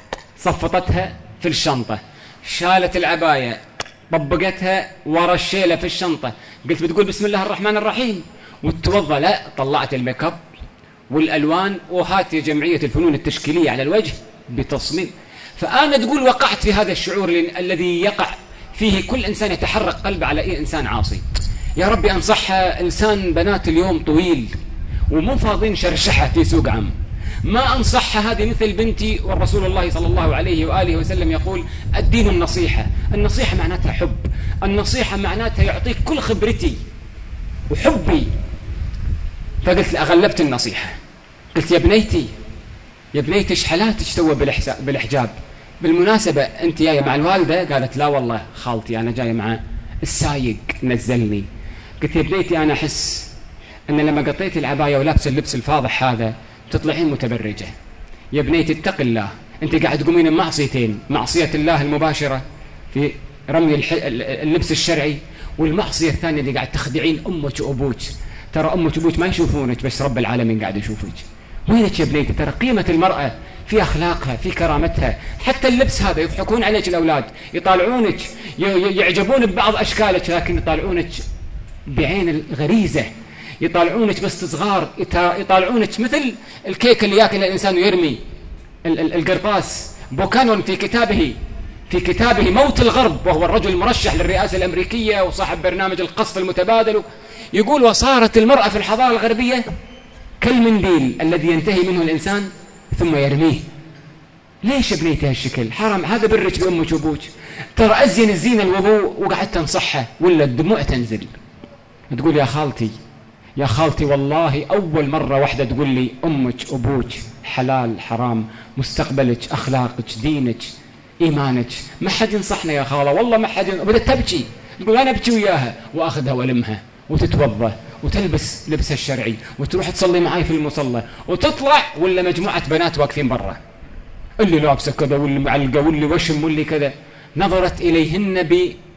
صفطتها في الشنطه، شالت العبايه طبقتها ورا الشيله في الشنطه، قلت بتقول بسم الله الرحمن الرحيم وتوضا، لا طلعت الميك اب والالوان وهات يا جمعيه الفنون التشكيليه على الوجه بتصميم. فانا تقول وقعت في هذا الشعور الذي يقع فيه كل انسان يتحرك قلبه على اي انسان عاصي. يا ربي انصحها، لسان بنات اليوم طويل ومو فاضين شرشحه في سوق عام، ما أنصحها هذه مثل بنتي. والرسول الله صلى الله عليه وآله وسلم يقول الدين النصيحة، النصيحة معناتها حب، النصيحة معناتها يعطيك كل خبرتي وحبي. فقلت أغلبت النصيحة، قلت يا بنيتي ايش حالاتك تو بالحجاب؟ بالمناسبة أنت جاية مع الوالدة؟ قالت لا والله خالتي أنا جاية مع السايق نزلني. قلت يا بنيتي أنا أحس أن لما قطيت العباية ولابس اللبس الفاضح هذا تطلعين متبرجة. يا بنيتي اتق الله، أنت قاعد تقومين بمعصيتين، معصية الله المباشرة في رمي اللبس الشرعي، والمعصية الثانية اللي قاعد تخدعين أمك وأبوك. ترى أمك وأبوك ما يشوفونك بس رب العالمين قاعد يشوفك. وينك يا بنيتي؟ ترى قيمة المرأة في أخلاقها في كرامتها. حتى اللبس هذا يضحكون عليك الأولاد، يطالعونك يعجبون ببعض أشكالك، لكن يطالعونك بعين الغريزة، يطالعونك بس صغار، يطالعونك مثل الكيك اللي ياكل الإنسان ويرمي القرطاس. بوكانون في كتابه موت الغرب، وهو الرجل المرشح للرئاسة الأمريكية وصاحب برنامج القصف المتبادل، يقول وصارت المرأة في الحضارة الغربية كالمنديل الذي ينتهي منه الإنسان ثم يرميه. ليش يا بنيتي هالشكل؟ حرام، هذا برك بأمك وأبوك. ترى أزين الزينة الوضوء، وقعدت تنصحها ولا الدموع تنزل. تقول يا خالتي والله أول مرة واحدة تقول لي أمك أبوك حلال حرام، مستقبلك أخلاقك دينك إيمانك، ما حد ينصحنا يا خالة والله ما حد. بدأت تبكي، تقول أنا أبكي وياها، وأخذها وألمها وتتوضأ وتلبس لبسها الشرعي وتروح تصلي معاي في المصلى وتطلع، ولا مجموعة بنات واقفين برا، اللي لابسة كذا واللي معلقة واللي وشم واللي كذا. نظرت إليهن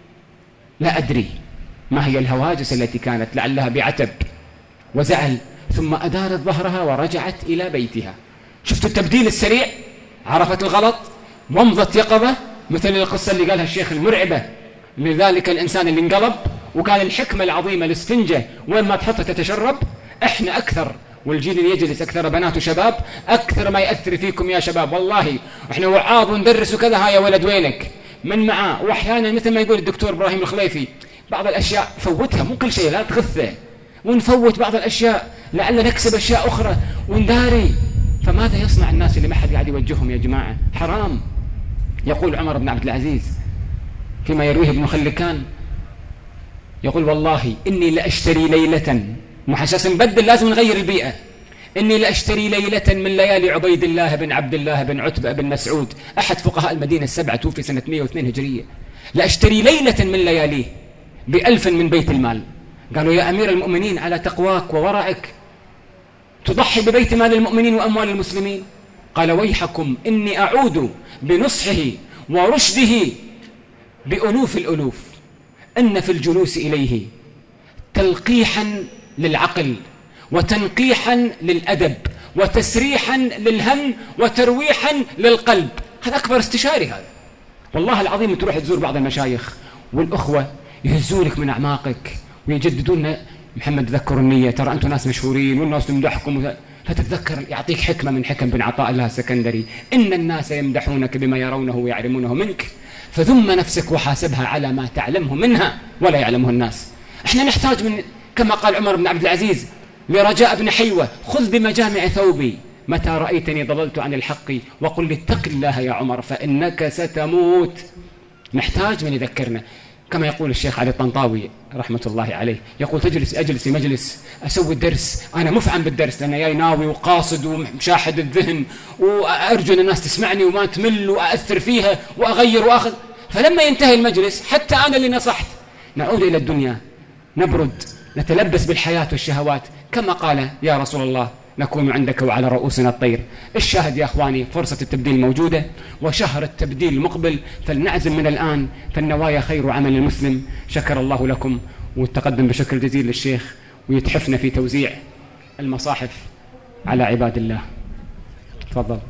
لا أدري ما هي الهواجس التي كانت، لعلها بعتب وزعل، ثم أدارت ظهرها ورجعت إلى بيتها. شفتوا التبديل السريع؟ عرفت الغلط ومضت يقظة، مثل القصة اللي قالها الشيخ المرعبة لذلك الإنسان اللي انقلب. وكان الحكمة العظيمة الاسفنجة وين ما تحطها تتشرب. احنا أكثر، والجيل اللي يجلس أكثر بنات وشباب، أكثر ما يأثر فيكم يا شباب والله. احنا وعاظ وندرس وكذا، ها يا ولد وينك من معاه. وأحيانا مثل ما يقول الدكتور إبراهيم الخليفي، بعض الأشياء فوتها، مو كل شيء لا تغثه، ونفوت بعض الأشياء لعل نكسب أشياء أخرى ونداري. فماذا يصنع الناس اللي ما حد قاعد يوجههم يا جماعة؟ حرام. يقول عمر بن عبد العزيز فيما يرويه ابن خلكان، يقول والله إني لأشتري ليلة، محسس نبدل لازم نغير البيئة، إني لأشتري ليلة من ليالي عبيد الله بن عبد الله بن عتبة بن مسعود، أحد فقهاء المدينة السبعة، توفي سنة 102 هجرية. لأشتري ليلة من لياليه ب1000 من بيت المال. قالوا يا أمير المؤمنين على تقواك وورعك تضحي ببيت مال المؤمنين وأموال المسلمين؟ قال ويحكم إني أعود بنصحه ورشده بألوف الألوف، أن في الجلوس إليه تلقيحا للعقل وتنقيحا للأدب وتسريحا للهم وترويحا للقلب. هذا أكبر استشاري هذا والله العظيم. تروح تزور بعض المشايخ والأخوة يهزونك من أعماقك ويجددون محمد ذكر النية، ترى أنتم ناس مشهورين والناس تمدحكم، فتتذكر يعطيك حكمة من حكم بن عطاء الله السكندري، إن الناس يمدحونك بما يرونه ويعلمونه منك، فذم نفسك وحاسبها على ما تعلمه منها ولا يعلمه الناس. احنا نحتاج من كما قال عمر بن عبد العزيز لرجاء بن حيوة، خذ بمجامع ثوبي متى رأيتني ضللت عن الحق وقل لي اتق الله يا عمر فإنك ستموت. نحتاج من يذكرنا. كما يقول الشيخ علي الطنطاوي رحمة الله عليه، يقول أجلس في مجلس أسوي الدرس، أنا مفعم بالدرس لأنه جاي ناوي وقاصد ومشاحد الذهن، وأرجو أن الناس تسمعني وما تمل وأأثر فيها وأغير وأخذ. فلما ينتهي المجلس حتى أنا اللي نصحت نعود إلى الدنيا نبرد، نتلبس بالحياة والشهوات، كما قال يا رسول الله نكون عندك وعلى رؤوسنا الطير. الشاهد يا أخواني فرصة التبديل موجودة، وشهر التبديل مقبل، فلنعزم من الآن، فالنوايا خير عمل المسلم. شكر الله لكم، والتقدم بشكر جزيل للشيخ، ويتحفنا في توزيع المصاحف على عباد الله. تفضل.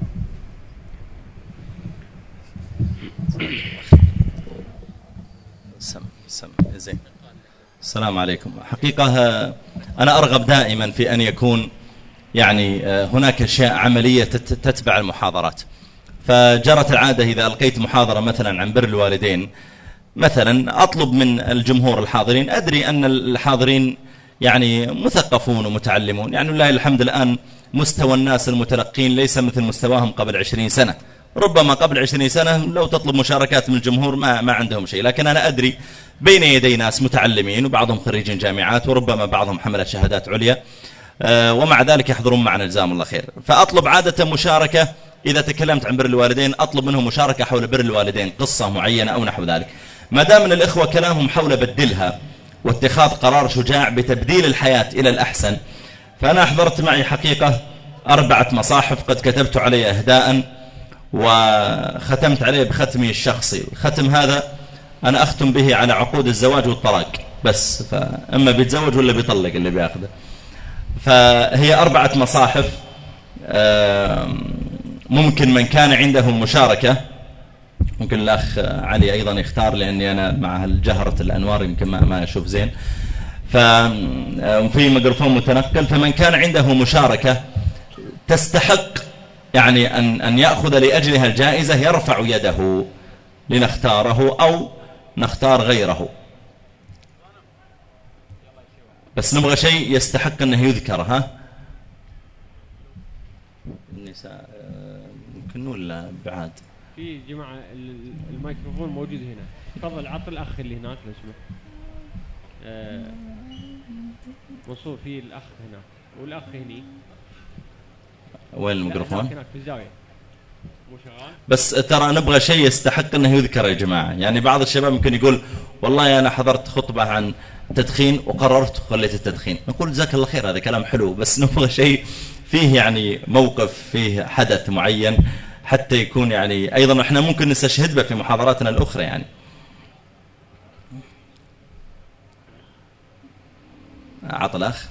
زين. السلام عليكم. حقيقة أنا أرغب دائما في أن يكون يعني هناك أشياء عملية تتبع المحاضرات. فجرت العادة إذا ألقيت محاضرة مثلا عن بر الوالدين مثلا أطلب من الجمهور الحاضرين، أدري أن الحاضرين يعني مثقفون ومتعلمون، يعني لله الحمد الآن مستوى الناس المتلقين ليس مثل مستواهم قبل 20 سنة. ربما قبل 20 سنة لو تطلب مشاركات من الجمهور ما عندهم شيء، لكن أنا أدري بين يدي ناس متعلمين وبعضهم خريجين جامعات وربما بعضهم حملة شهادات عليا، ومع ذلك يحضرون معنا جزاهم الله خير. فأطلب عادة مشاركة إذا تكلمت عن بر الوالدين، أطلب منهم مشاركة حول بر الوالدين، قصة معينة أو نحو ذلك. ما دام من الإخوة كلامهم حول بدلها واتخاذ قرار شجاع بتبديل الحياة إلى الأحسن، فأنا أحضرت معي حقيقة 4 مصاحف قد كتبت عليه إهداء وختمت عليه بختمي الشخصي. الختم هذا أنا أختم به على عقود الزواج والطلاق بس، فإما بيتزوج ولا بيطلق اللي بيأخذه. فهي 4 مصاحف، ممكن من كان عنده مشاركة، ممكن الأخ علي أيضا يختار لأني أنا مع الجهرة الأنوار يمكن ما أشوف زين، ففي ميكروفون متنقل، فمن كان عنده مشاركة تستحق يعني أن يأخذ لأجلها الجائزة يرفع يده لنختاره أو نختار غيره، بس نبغى شيء يستحق أنه يذكر. ها النساء ممكن ولا بعاد؟ في جماعة الميكروفون موجود هنا، تفضل عط الأخ اللي هناك لو سمحت. منصور في الأخ هناك والأخ هني. وين الميكروفون؟ هناك في الزاوية مو شغال. بس ترى نبغى شيء يستحق أنه يذكر يا جماعة. يعني بعض الشباب ممكن يقول والله أنا حضرت خطبة عن تدخين وقررت خليت التدخين، نقول جزاك الله خير هذا كلام حلو، بس نبغى شيء فيه يعني موقف، فيه حدث معين حتى يكون يعني أيضا احنا ممكن نستشهد به في محاضراتنا الأخرى. يعني عطى الأخ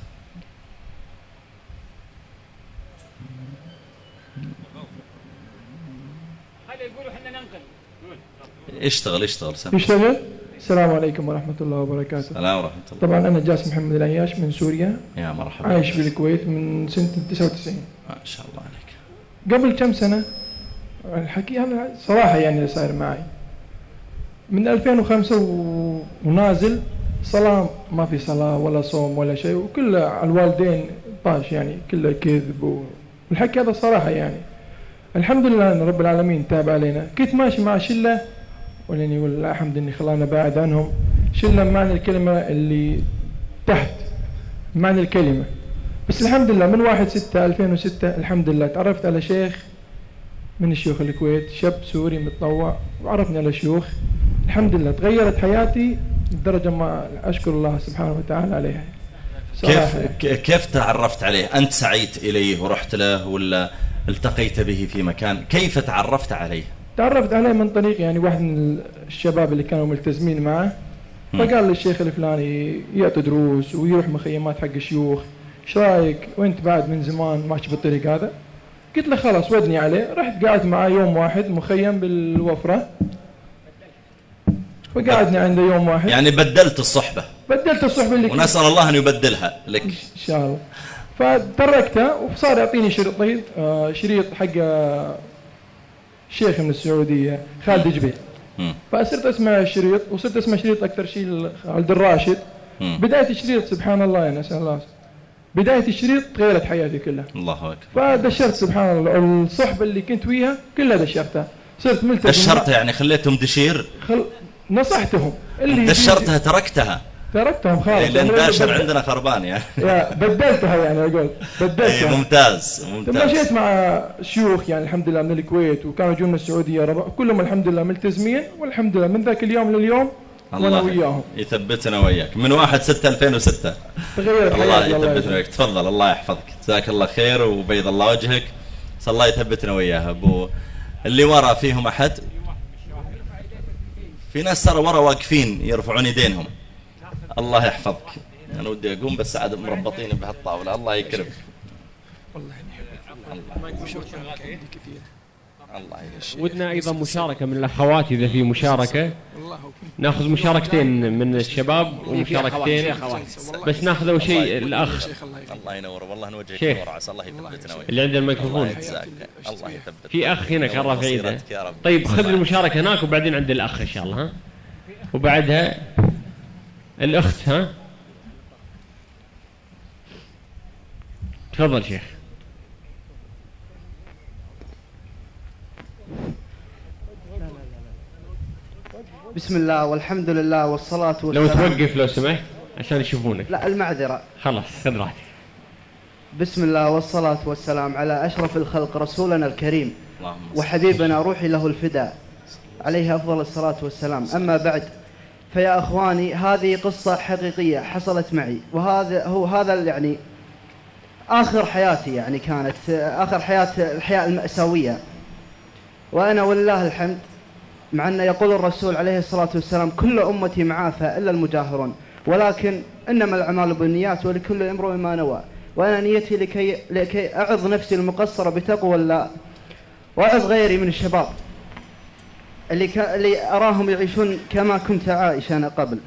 اشتغل يشتغل. السلام عليكم ورحمة الله وبركاته. السلام ورحمة الله. طبعا أنا جاسم محمد العياش من سوريا. يا مرحبا. عايش في الكويت من سنة 99. ما شاء الله عليك. قبل كم سنة الحكي أنا صراحة يعني اللي صاير معي من 2005 ونازل صلاة ما في صلاة ولا صوم ولا شيء، وكله على الوالدين طاش يعني كله كذب والحكي هذا صراحة يعني. الحمد لله أن رب العالمين تاب علينا. كنت ماشي مع شلة ولين يقول لا الحمد لله خلانا بعد عنهم، شلة معنى الكلمة اللي تحت معنى الكلمة، بس الحمد لله من 1/6/2006 الحمد لله تعرفت على شيخ من الشيوخ الكويت، شاب سوري متطوع، وعرفني على شيوخ. الحمد لله تغيرت حياتي لدرجة ما أشكر الله سبحانه وتعالى عليها. كيف تعرفت عليه؟ أنت سعيت إليه ورحت له ولا التقيت به في مكان؟ كيف تعرفت عليه؟ تعرفت عليه من طريق يعني واحد من الشباب اللي كانوا ملتزمين معه، فقال لي الشيخ الفلاني يعطي دروس ويروح مخيمات حق الشيوخ، ايش رايك وانت بعد من زمان ماشي بالطريق هذا؟ قلت له خلاص ودني عليه. رحت قعدت معاه يوم واحد مخيم بالوفرة، فقعدني عنده يوم واحد. يعني بدلت الصحبة اللي ونسأل الله أن يبدلها لك إن شاء الله. فتركته وصار يعطيني شريطين، شريط حق شيخ من السعودية خالد جبيل، فصرت أسمع الشريط وصرت أسمع شريط أكثر شيء خالد الراشد. بداية الشريط سبحان الله يعني أسأل الله، بداية الشريط تغيرت حياتي كلها. الله أكبر. فدشرت سبحان الله الصحبة اللي كنت وياها كلها دشرتها، صرت ملتزم. دشرتها يعني خليتهم دشير؟ نصحتهم. اللي دشرتها تركتهم خالص. لأن داشر عندنا خربان يعني. بدلتها يعني أقول بدلتها. ممتاز. مشيت مع شيوخ يعني الحمد لله من الكويت وكانوا يجون من السعودية، كلهم الحمد لله ملتزمين، والحمد لله من ذاك اليوم لليوم وأنا وياهم. يثبتنا وياك من 1/6/2006. تغيرت الله حياتي. يثبتنا وياك. تفضل الله يحفظك، جزاك الله خير وبيض الله وجهك. صلى الله يثبتنا وياها. أبو اللي ورا فيهم أحد؟ في ناس ترى ورا واقفين يرفعون يدينهم. الله يحفظك. أنا ودي أقوم بس عاد مربطين بهالطاولة. الله يكرم. ودنا أيضا مشاركة من الأخوات، إذا في مشاركة نأخذ مشاركتين من الشباب ومشاركتين، بس نأخذ أول شيء الأخ. الله ينور والله نوجهك نور، عسى الله يثبتنا وياك. اللي عنده الميكروفون الله يثبت. في أخ هنا كان رافع يده. طيب خذ المشاركة هناك وبعدين عند الأخ إن شاء الله. ها وبعدها الأخت. ها تفضل شيخ. بسم الله والحمد لله والصلاة والسلام. لو توقف لو سمحت عشان يشوفونك. لا المعذرة. خلاص خذ راحتك. بسم الله والصلاة والسلام على أشرف الخلق رسولنا الكريم وحبيبنا روحي له الفداء عليه أفضل الصلاة والسلام. أما بعد، فيا أخواني هذه قصة حقيقية حصلت معي، وهذا يعني آخر حياتي، يعني كانت آخر الحياة المأساوية. وأنا ولله الحمد، مع أن يقول الرسول عليه الصلاة والسلام كل أمتي معافى إلا المجاهرون، ولكن إنما الأعمال بالنيات ولكل امرئ ما نوى. وأنا نيتي لكي أعظ نفسي المقصرة بتقوى الله، وأعظ غيري من الشباب اللي أراهم يعيشون كما كنت عايش أنا قبل.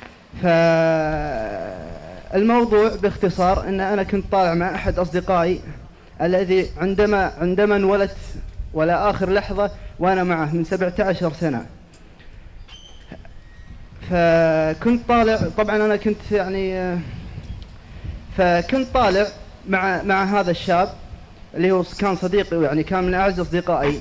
فالموضوع باختصار أن أنا كنت طالع مع أحد أصدقائي الذي عندما انولدت ولا آخر لحظة وأنا معه من 17 سنة. فكنت طالع، طبعا أنا كنت يعني فكنت طالع مع هذا الشاب اللي هو كان صديقي، يعني كان من أعز أصدقائي،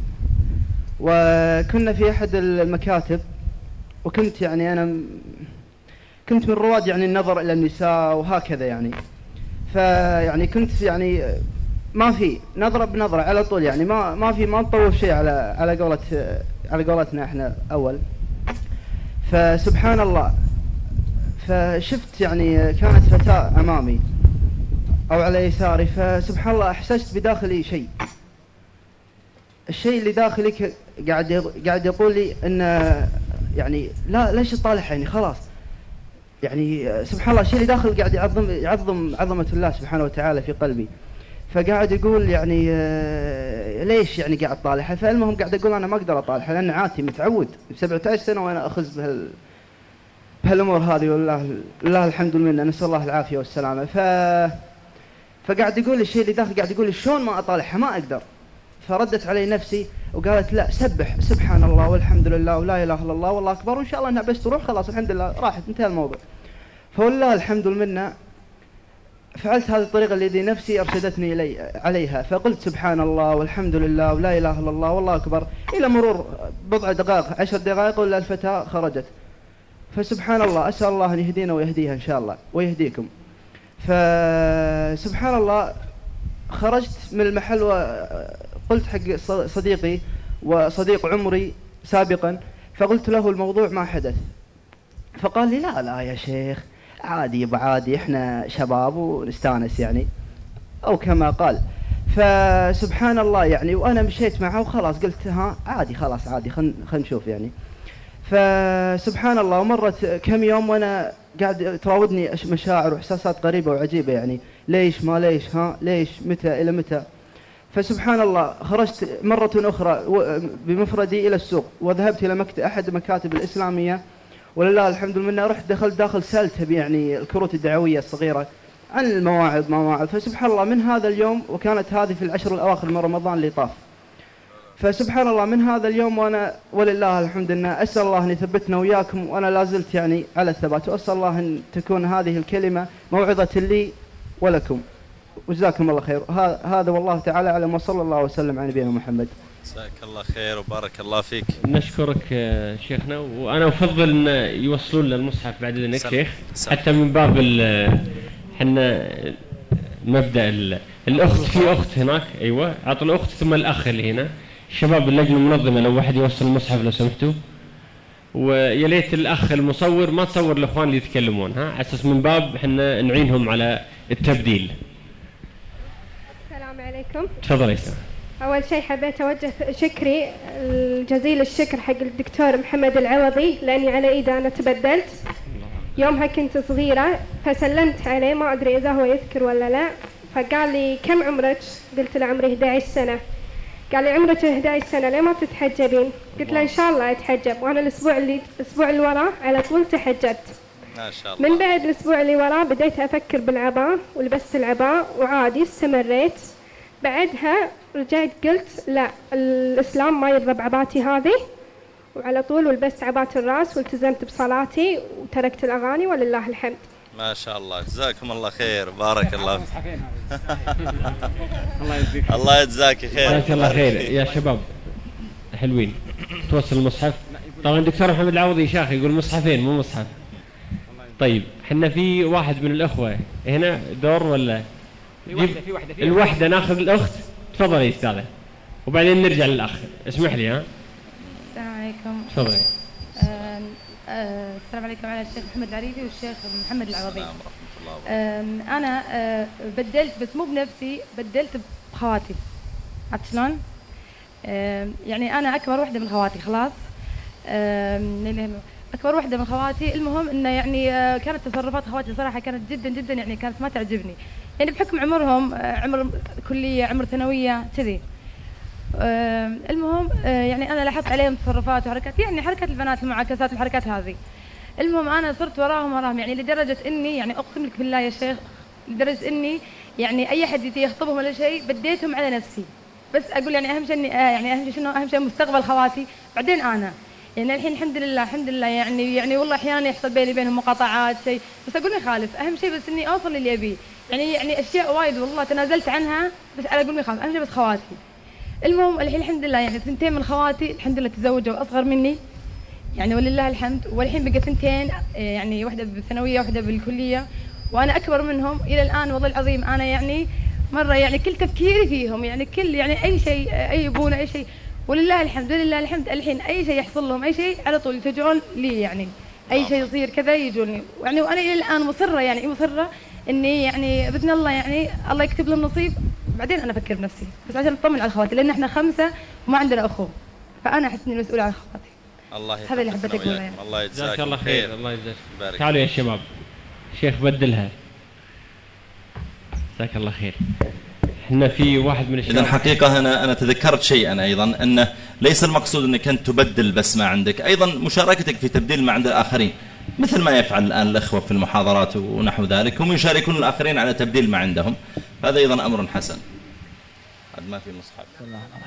وكنا في أحد المكاتب، وكنت يعني أنا كنت من رواد يعني النظر إلى النساء وهكذا يعني. فيعني كنت يعني ما في نظرة بنظرة على طول، يعني ما نطول شيء على قولتنا احنا أول. فسبحان الله، فشفت يعني كانت فتاة أمامي أو على يساري، فسبحان الله أحسست بداخلي شيء. الشيء اللي داخلي قاعد يقول لي إن يعني لا ليش تطالعها، يعني خلاص، يعني سبحان الله الشيء اللي داخل قاعد يعظم عظمة الله سبحانه وتعالى في قلبي. فقاعد يقول يعني ليش يعني قاعد طالعها. فالمهم قاعد أقول أنا ما أقدر أطالعها لأن عادتي متعود 17 سنة وأنا أخذ بهالأمور هذه، والله الحمد لله، نسأل الله العافية والسلامة. فقاعد يقول الشيء اللي داخل قاعد يقول شلون ما أطالعها، ما أقدر. فردت علي نفسي وقالت لا، سبحان الله والحمد لله ولا إله إلا الله والله أكبر، وإن شاء الله أنها بس تروح خلاص الحمد لله راحت انتهى الموضوع. فوالله الحمد لله فعلت هذه الطريقة التي نفسي أرشدتني عليها. فقلت سبحان الله والحمد لله ولا إله إلا الله والله أكبر، إلى مرور بضع دقائق 10 دقائق ولا الفتاة خرجت. فسبحان الله، أسأل الله أن يهدينا ويهديها إن شاء الله ويهديكم. فسبحان الله خرجت من المحل وقلت حق صديقي وصديق عمري سابقا، فقلت له الموضوع ما حدث. فقال لي لا يا شيخ عادي يبا عادي، احنا شباب ونستانس يعني، او كما قال. فسبحان الله يعني، وانا مشيت معه وخلاص قلت ها عادي خلاص عادي خلينا نشوف يعني. فسبحان الله ومرت كم يوم وانا قاعد تراودني مشاعر واحساسات غريبة وعجيبة، يعني ليش ما ليش ها ليش متى الى متى. فسبحان الله خرجت مرة أخرى بمفردي إلى السوق، وذهبت إلى أحد المكاتب الإسلامية، ولله الحمد لله رحت دخلت سألت يعني الكروت الدعوية الصغيرة عن المواعظ. فسبحان الله من هذا اليوم، وكانت هذه في العشر الأواخر من رمضان اللي طاف. فسبحان الله من هذا اليوم وأنا ولله الحمد لله أسأل الله أن يثبتنا وياكم، وأنا لازلت يعني على الثبات، وأسأل الله أن تكون هذه الكلمة موعظة لي ولكم، وجزاكم الله خير. هذا والله تعالى أعلم، وصلى الله وسلم على نبينا محمد. جزاك الله خير وبارك الله فيك. نشكرك شيخنا، وأنا أفضل أن يوصلون للمصحف بعد إذنك شيخ، حتى من باب حنا مبدأ الأخت، في أخت هناك أيوة، عطوا الأخت ثم الأخ اللي هنا. الشباب اللجنة المنظمة لو واحد يوصل المصحف لو سمحتوا. ويا ليت الأخ المصور ما تصور الإخوان اللي يتكلمون، ها، على أساس من باب إحنا نعينهم على التبديل. السلام عليكم. تفضل يا سلام. أول شيء حبيت أوجه شكري الجزيل الشكر حق الدكتور محمد العوضي، لأني على إيده أنا تبدلت. يومها كنت صغيرة فسلمت عليه، ما أدري إذا هو يذكر ولا لا، فقال لي كم عمرك؟ قلت له عمري 11 سنة. قال لي عمرك 11 سنة ليه ما تتحجبين؟ قلت له إن شاء الله أتحجب، وأنا الأسبوع اللي وراه على طول تحجبت. ما شاء الله. من بعد الأسبوع اللي وراه بديت أفكر بالعباء ولبست العباء وعادي استمريت. بعدها رجعت قلت لا، الإسلام ما يرضى بعباتي هذه، وعلى طول ولبست عبات الراس والتزمت بصلاتي وتركت الأغاني ولله الحمد. ما شاء الله، جزاكم الله خير، بارك الله فيك. الله يجزاك خير. جزاك الله خير يا شباب حلوين. توصل المصحف. طبعا الدكتور محمد العوضي شاخ يقول مصحفين مو مصحف. طيب احنا في واحد من الأخوة هنا دور ولا؟ في واحدة الوحدة ناخذ الأخت. تفضل يا أستاذة وبعدين نرجع للأخ. اسمح لي. ها السلام عليكم. تفضلي. السلام عليكم على الشيخ محمد العريفي والشيخ محمد العوضي. أنا بدلت بس مو بنفسي، بدلت بخواتي. عرفت شلون؟ يعني أنا أكبر وحدة من خواتي خلاص. أكبر وحدة من خواتي. المهم إنه يعني كانت تصرفات خواتي صراحة كانت جدا جدا يعني كانت ما تعجبني، يعني بحكم عمرهم، عمر كلية، عمر ثانوية كذي. المهم يعني أنا لاحظت عليهم تصرفات وحركات، يعني حركات البنات، المعاكسات، الحركات هذه. المهم أنا صرت وراهم يعني لدرجة إني يعني أقسم لك بالله يا شيخ، لدرجة إني يعني أي حد يجي يخطبهم ولا شيء بديتهم على نفسي، بس أقول يعني أهم شيء إني يعني أهم شيء شنو؟ أهم شيء مستقبل خواتي بعدين أنا. يعني الحين الحمد لله الحمد لله يعني والله أحيانا يحصل بيني وبينهم مقاطعات شيء، بس أقول ما يخالف، أهم شيء بس إني أوصل للي أبيه. يعني أشياء وايد والله تنازلت عنها، بس على أقول ما يخالف، أهم شيء بس خواتي. المهم الحين الحمد لله يعني 2 من خواتي الحمد لله تزوجوا أصغر مني، يعني ولله الحمد. والحين بقى 2 يعني واحدة بالثانوية واحدة بالكلية، وأنا أكبر منهم إلى الآن. والله العظيم أنا يعني مرة يعني كل تفكيري فيهم، يعني كل يعني أي شيء، أي أبونا أي شيء، ولله الحمد ولله الحمد. الحين أي شيء يحصل لهم أي شيء على طول يتجون لي، يعني أي شيء يصير كذا يجوني، يعني وأنا إلى الآن مصرة، يعني مصرة إني يعني بإذن الله يعني الله يكتب لهم نصيب بعدين أنا أفكر بنفسي، بس عشان أطمن على خواتي، لأن إحنا 5 وما عندنا أخو، فأنا أحس إني مسؤولة عن خواتي. الله هذا اللي حبيت أقوله يعني. الله يجزاك الله خير. الله يجزاك. بارك. تعالوا يا شباب، شيخ بدلها. جزاك الله خير. احنا في واحد من الشباب. إذن حقيقة أنا تذكرت شيئا أيضا، أنه ليس المقصود أنك أنت تبدل بس ما عندك، أيضا مشاركتك في تبديل ما عند الآخرين، مثل ما يفعل الآن الأخوة في المحاضرات ونحو ذلك، هم يشاركون الآخرين على تبديل ما عندهم، هذا أيضا أمر حسن. عاد ما في مصحف.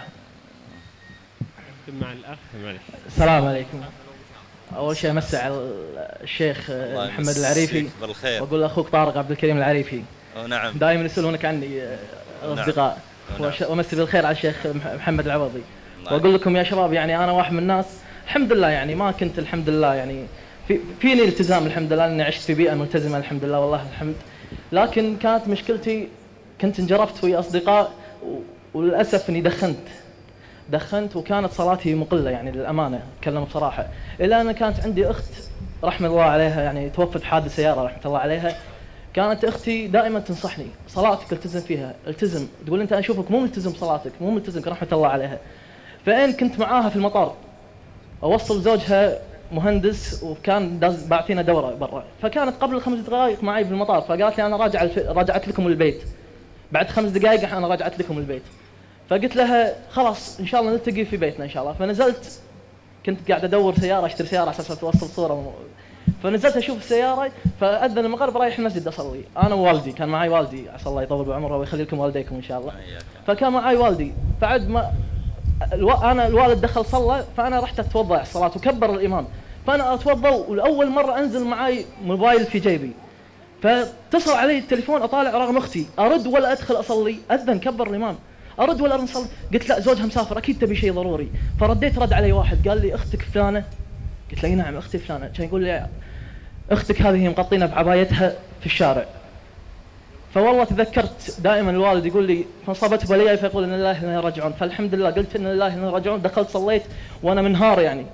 مع الأخ. السلام عليكم. أول شيء أمسي على الشيخ محمد العريفي وأقول أخوك طارق عبد الكريم العريفي. نعم. دائما يسألونك عني أصدقاء. وأمسي بالخير على الشيخ محمد العوضي. وأقول لكم يا شباب يعني أنا واحد من الناس الحمد لله يعني ما كنت الحمد لله يعني فيني التزام الحمد لله، لأني عشت في بيئة ملتزمة الحمد لله والله الحمد. لكن كانت مشكلتي كنت انجرفت ويا أصدقاء وللأسف إني دخنت وكانت صلاتي مقلة يعني للأمانة أتكلم بصراحة. إلا أن كانت عندي أخت رحمة الله عليها يعني توفت حادث سيارة رحمة الله عليها، كانت أختي دائما تنصحني صلاتك التزم فيها، التزم، تقول أنت أشوفك مو ملتزم صلاتك مو ملتزم رحمة الله عليها. فإن كنت معاها في المطار أوصل زوجها مهندس وكان بعطينا دورة برا، فكانت قبل 5 دقائق معي بالمطار، فقالت لي أنا راجعت لكم البيت، بعد 5 دقائق أنا راجعت لكم البيت. فقلت لها خلاص إن شاء الله نلتقي في بيتنا إن شاء الله. فنزلت كنت قاعد أدور سيارة أشتري سيارة على أساس توصل صورة، فنزلت أشوف السيارة فأذن المغرب رايح المسجد أصلي أنا ووالدي، كان معي والدي عسى الله يطول بعمره ويخلي لكم والديكم إن شاء الله. فكان معي والدي، فعد ما أنا الوالد دخل صلى، فأنا رحت أتوضأ الصلاة وكبر الإمام، فأنا أتوضأ والأول مرة أنزل معي موبايل في جيبي، فاتصل علي التليفون أطالع رقم أختي، أرد ولا أدخل أصلي، أذن كبر الإمام، أرد ولا أصلي، قلت لا زوجها مسافر أكيد تبي شيء ضروري. فرديت رد علي واحد قال لي أختك فلانة، قلت له نعم أختي فلانة، كان يقول لي أختك هذه مغطينة بعبايتها في الشارع. فوالله تذكرت دائما الوالد يقول لي فانصابته بلية فيقول إن الله إنا راجعون، فالحمد لله قلت إن الله إنا راجعون، دخلت صليت وأنا منهار يعني.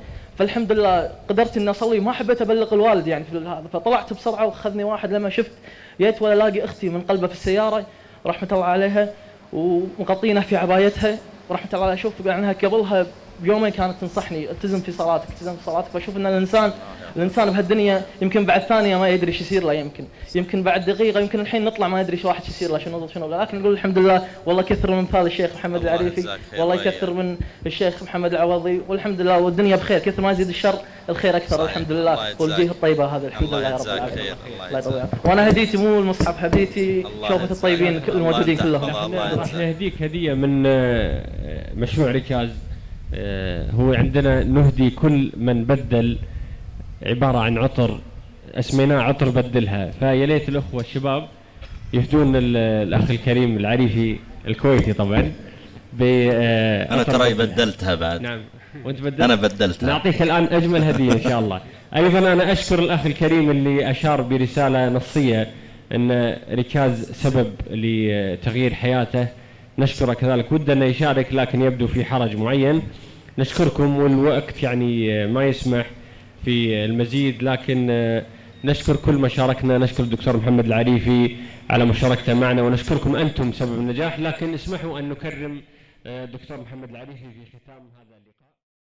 فالحمد لله قدرت اني اصلي، ما حبيت ابلغ الوالد يعني في هذا، فطلعت بسرعه واخذني واحد. لما شفت جيت ولا الاقي اختي منقلبه في السياره رحمه الله عليها ومغطينه في عبايتها ورحمه الله عليها. اشوف عنها قبلها بيومين كانت تنصحني التزم في صلاتك التزم في صلاتك. فاشوف ان الانسان بهالدنيا يمكن بعد ثانيه ما يدري ايش يصير له، يمكن بعد دقيقه، يمكن الحين نطلع ما ندري ايش واحد يصير له شنو. لكن نقول الحمد لله والله كثر من مثال الشيخ محمد العريفي، والله يكثر من الشيخ محمد العوضي، والحمد لله والدنيا بخير. كثر ما يزيد الشر الخير اكثر الحمد لله. والجهه الطيبه هذا الحمد لله يا رب العالمين. الله يطول. وانا هديتي مو المصحف، هديتي شوفة الطيبين الموجودين كلهم. راح نهديك هديه من مشروع ركاز. هو عندنا نهدي كل من بدل عبارة عن عطر اسميناه عطر بدلها، فيا ليت الأخوة الشباب يهدون الأخ الكريم العريفي الكويتي طبعا أنا ترى بدلتها بعد. نعم وأنت بدلت؟ أنا بدلتها. نعطيك الآن أجمل هدية إن شاء الله. أيضا أنا أشكر الأخ الكريم اللي أشار برسالة نصية أن ركاز سبب لتغيير حياته، نشكره كذلك. ودنا يشارك لكن يبدو في حرج معين. نشكركم والوقت يعني ما يسمح في المزيد، لكن نشكر كل ما شاركنا. نشكر الدكتور محمد العريفي على مشاركته معنا، ونشكركم أنتم سبب النجاح. لكن اسمحوا أن نكرم الدكتور محمد العريفي في ختام هذا اللقاء.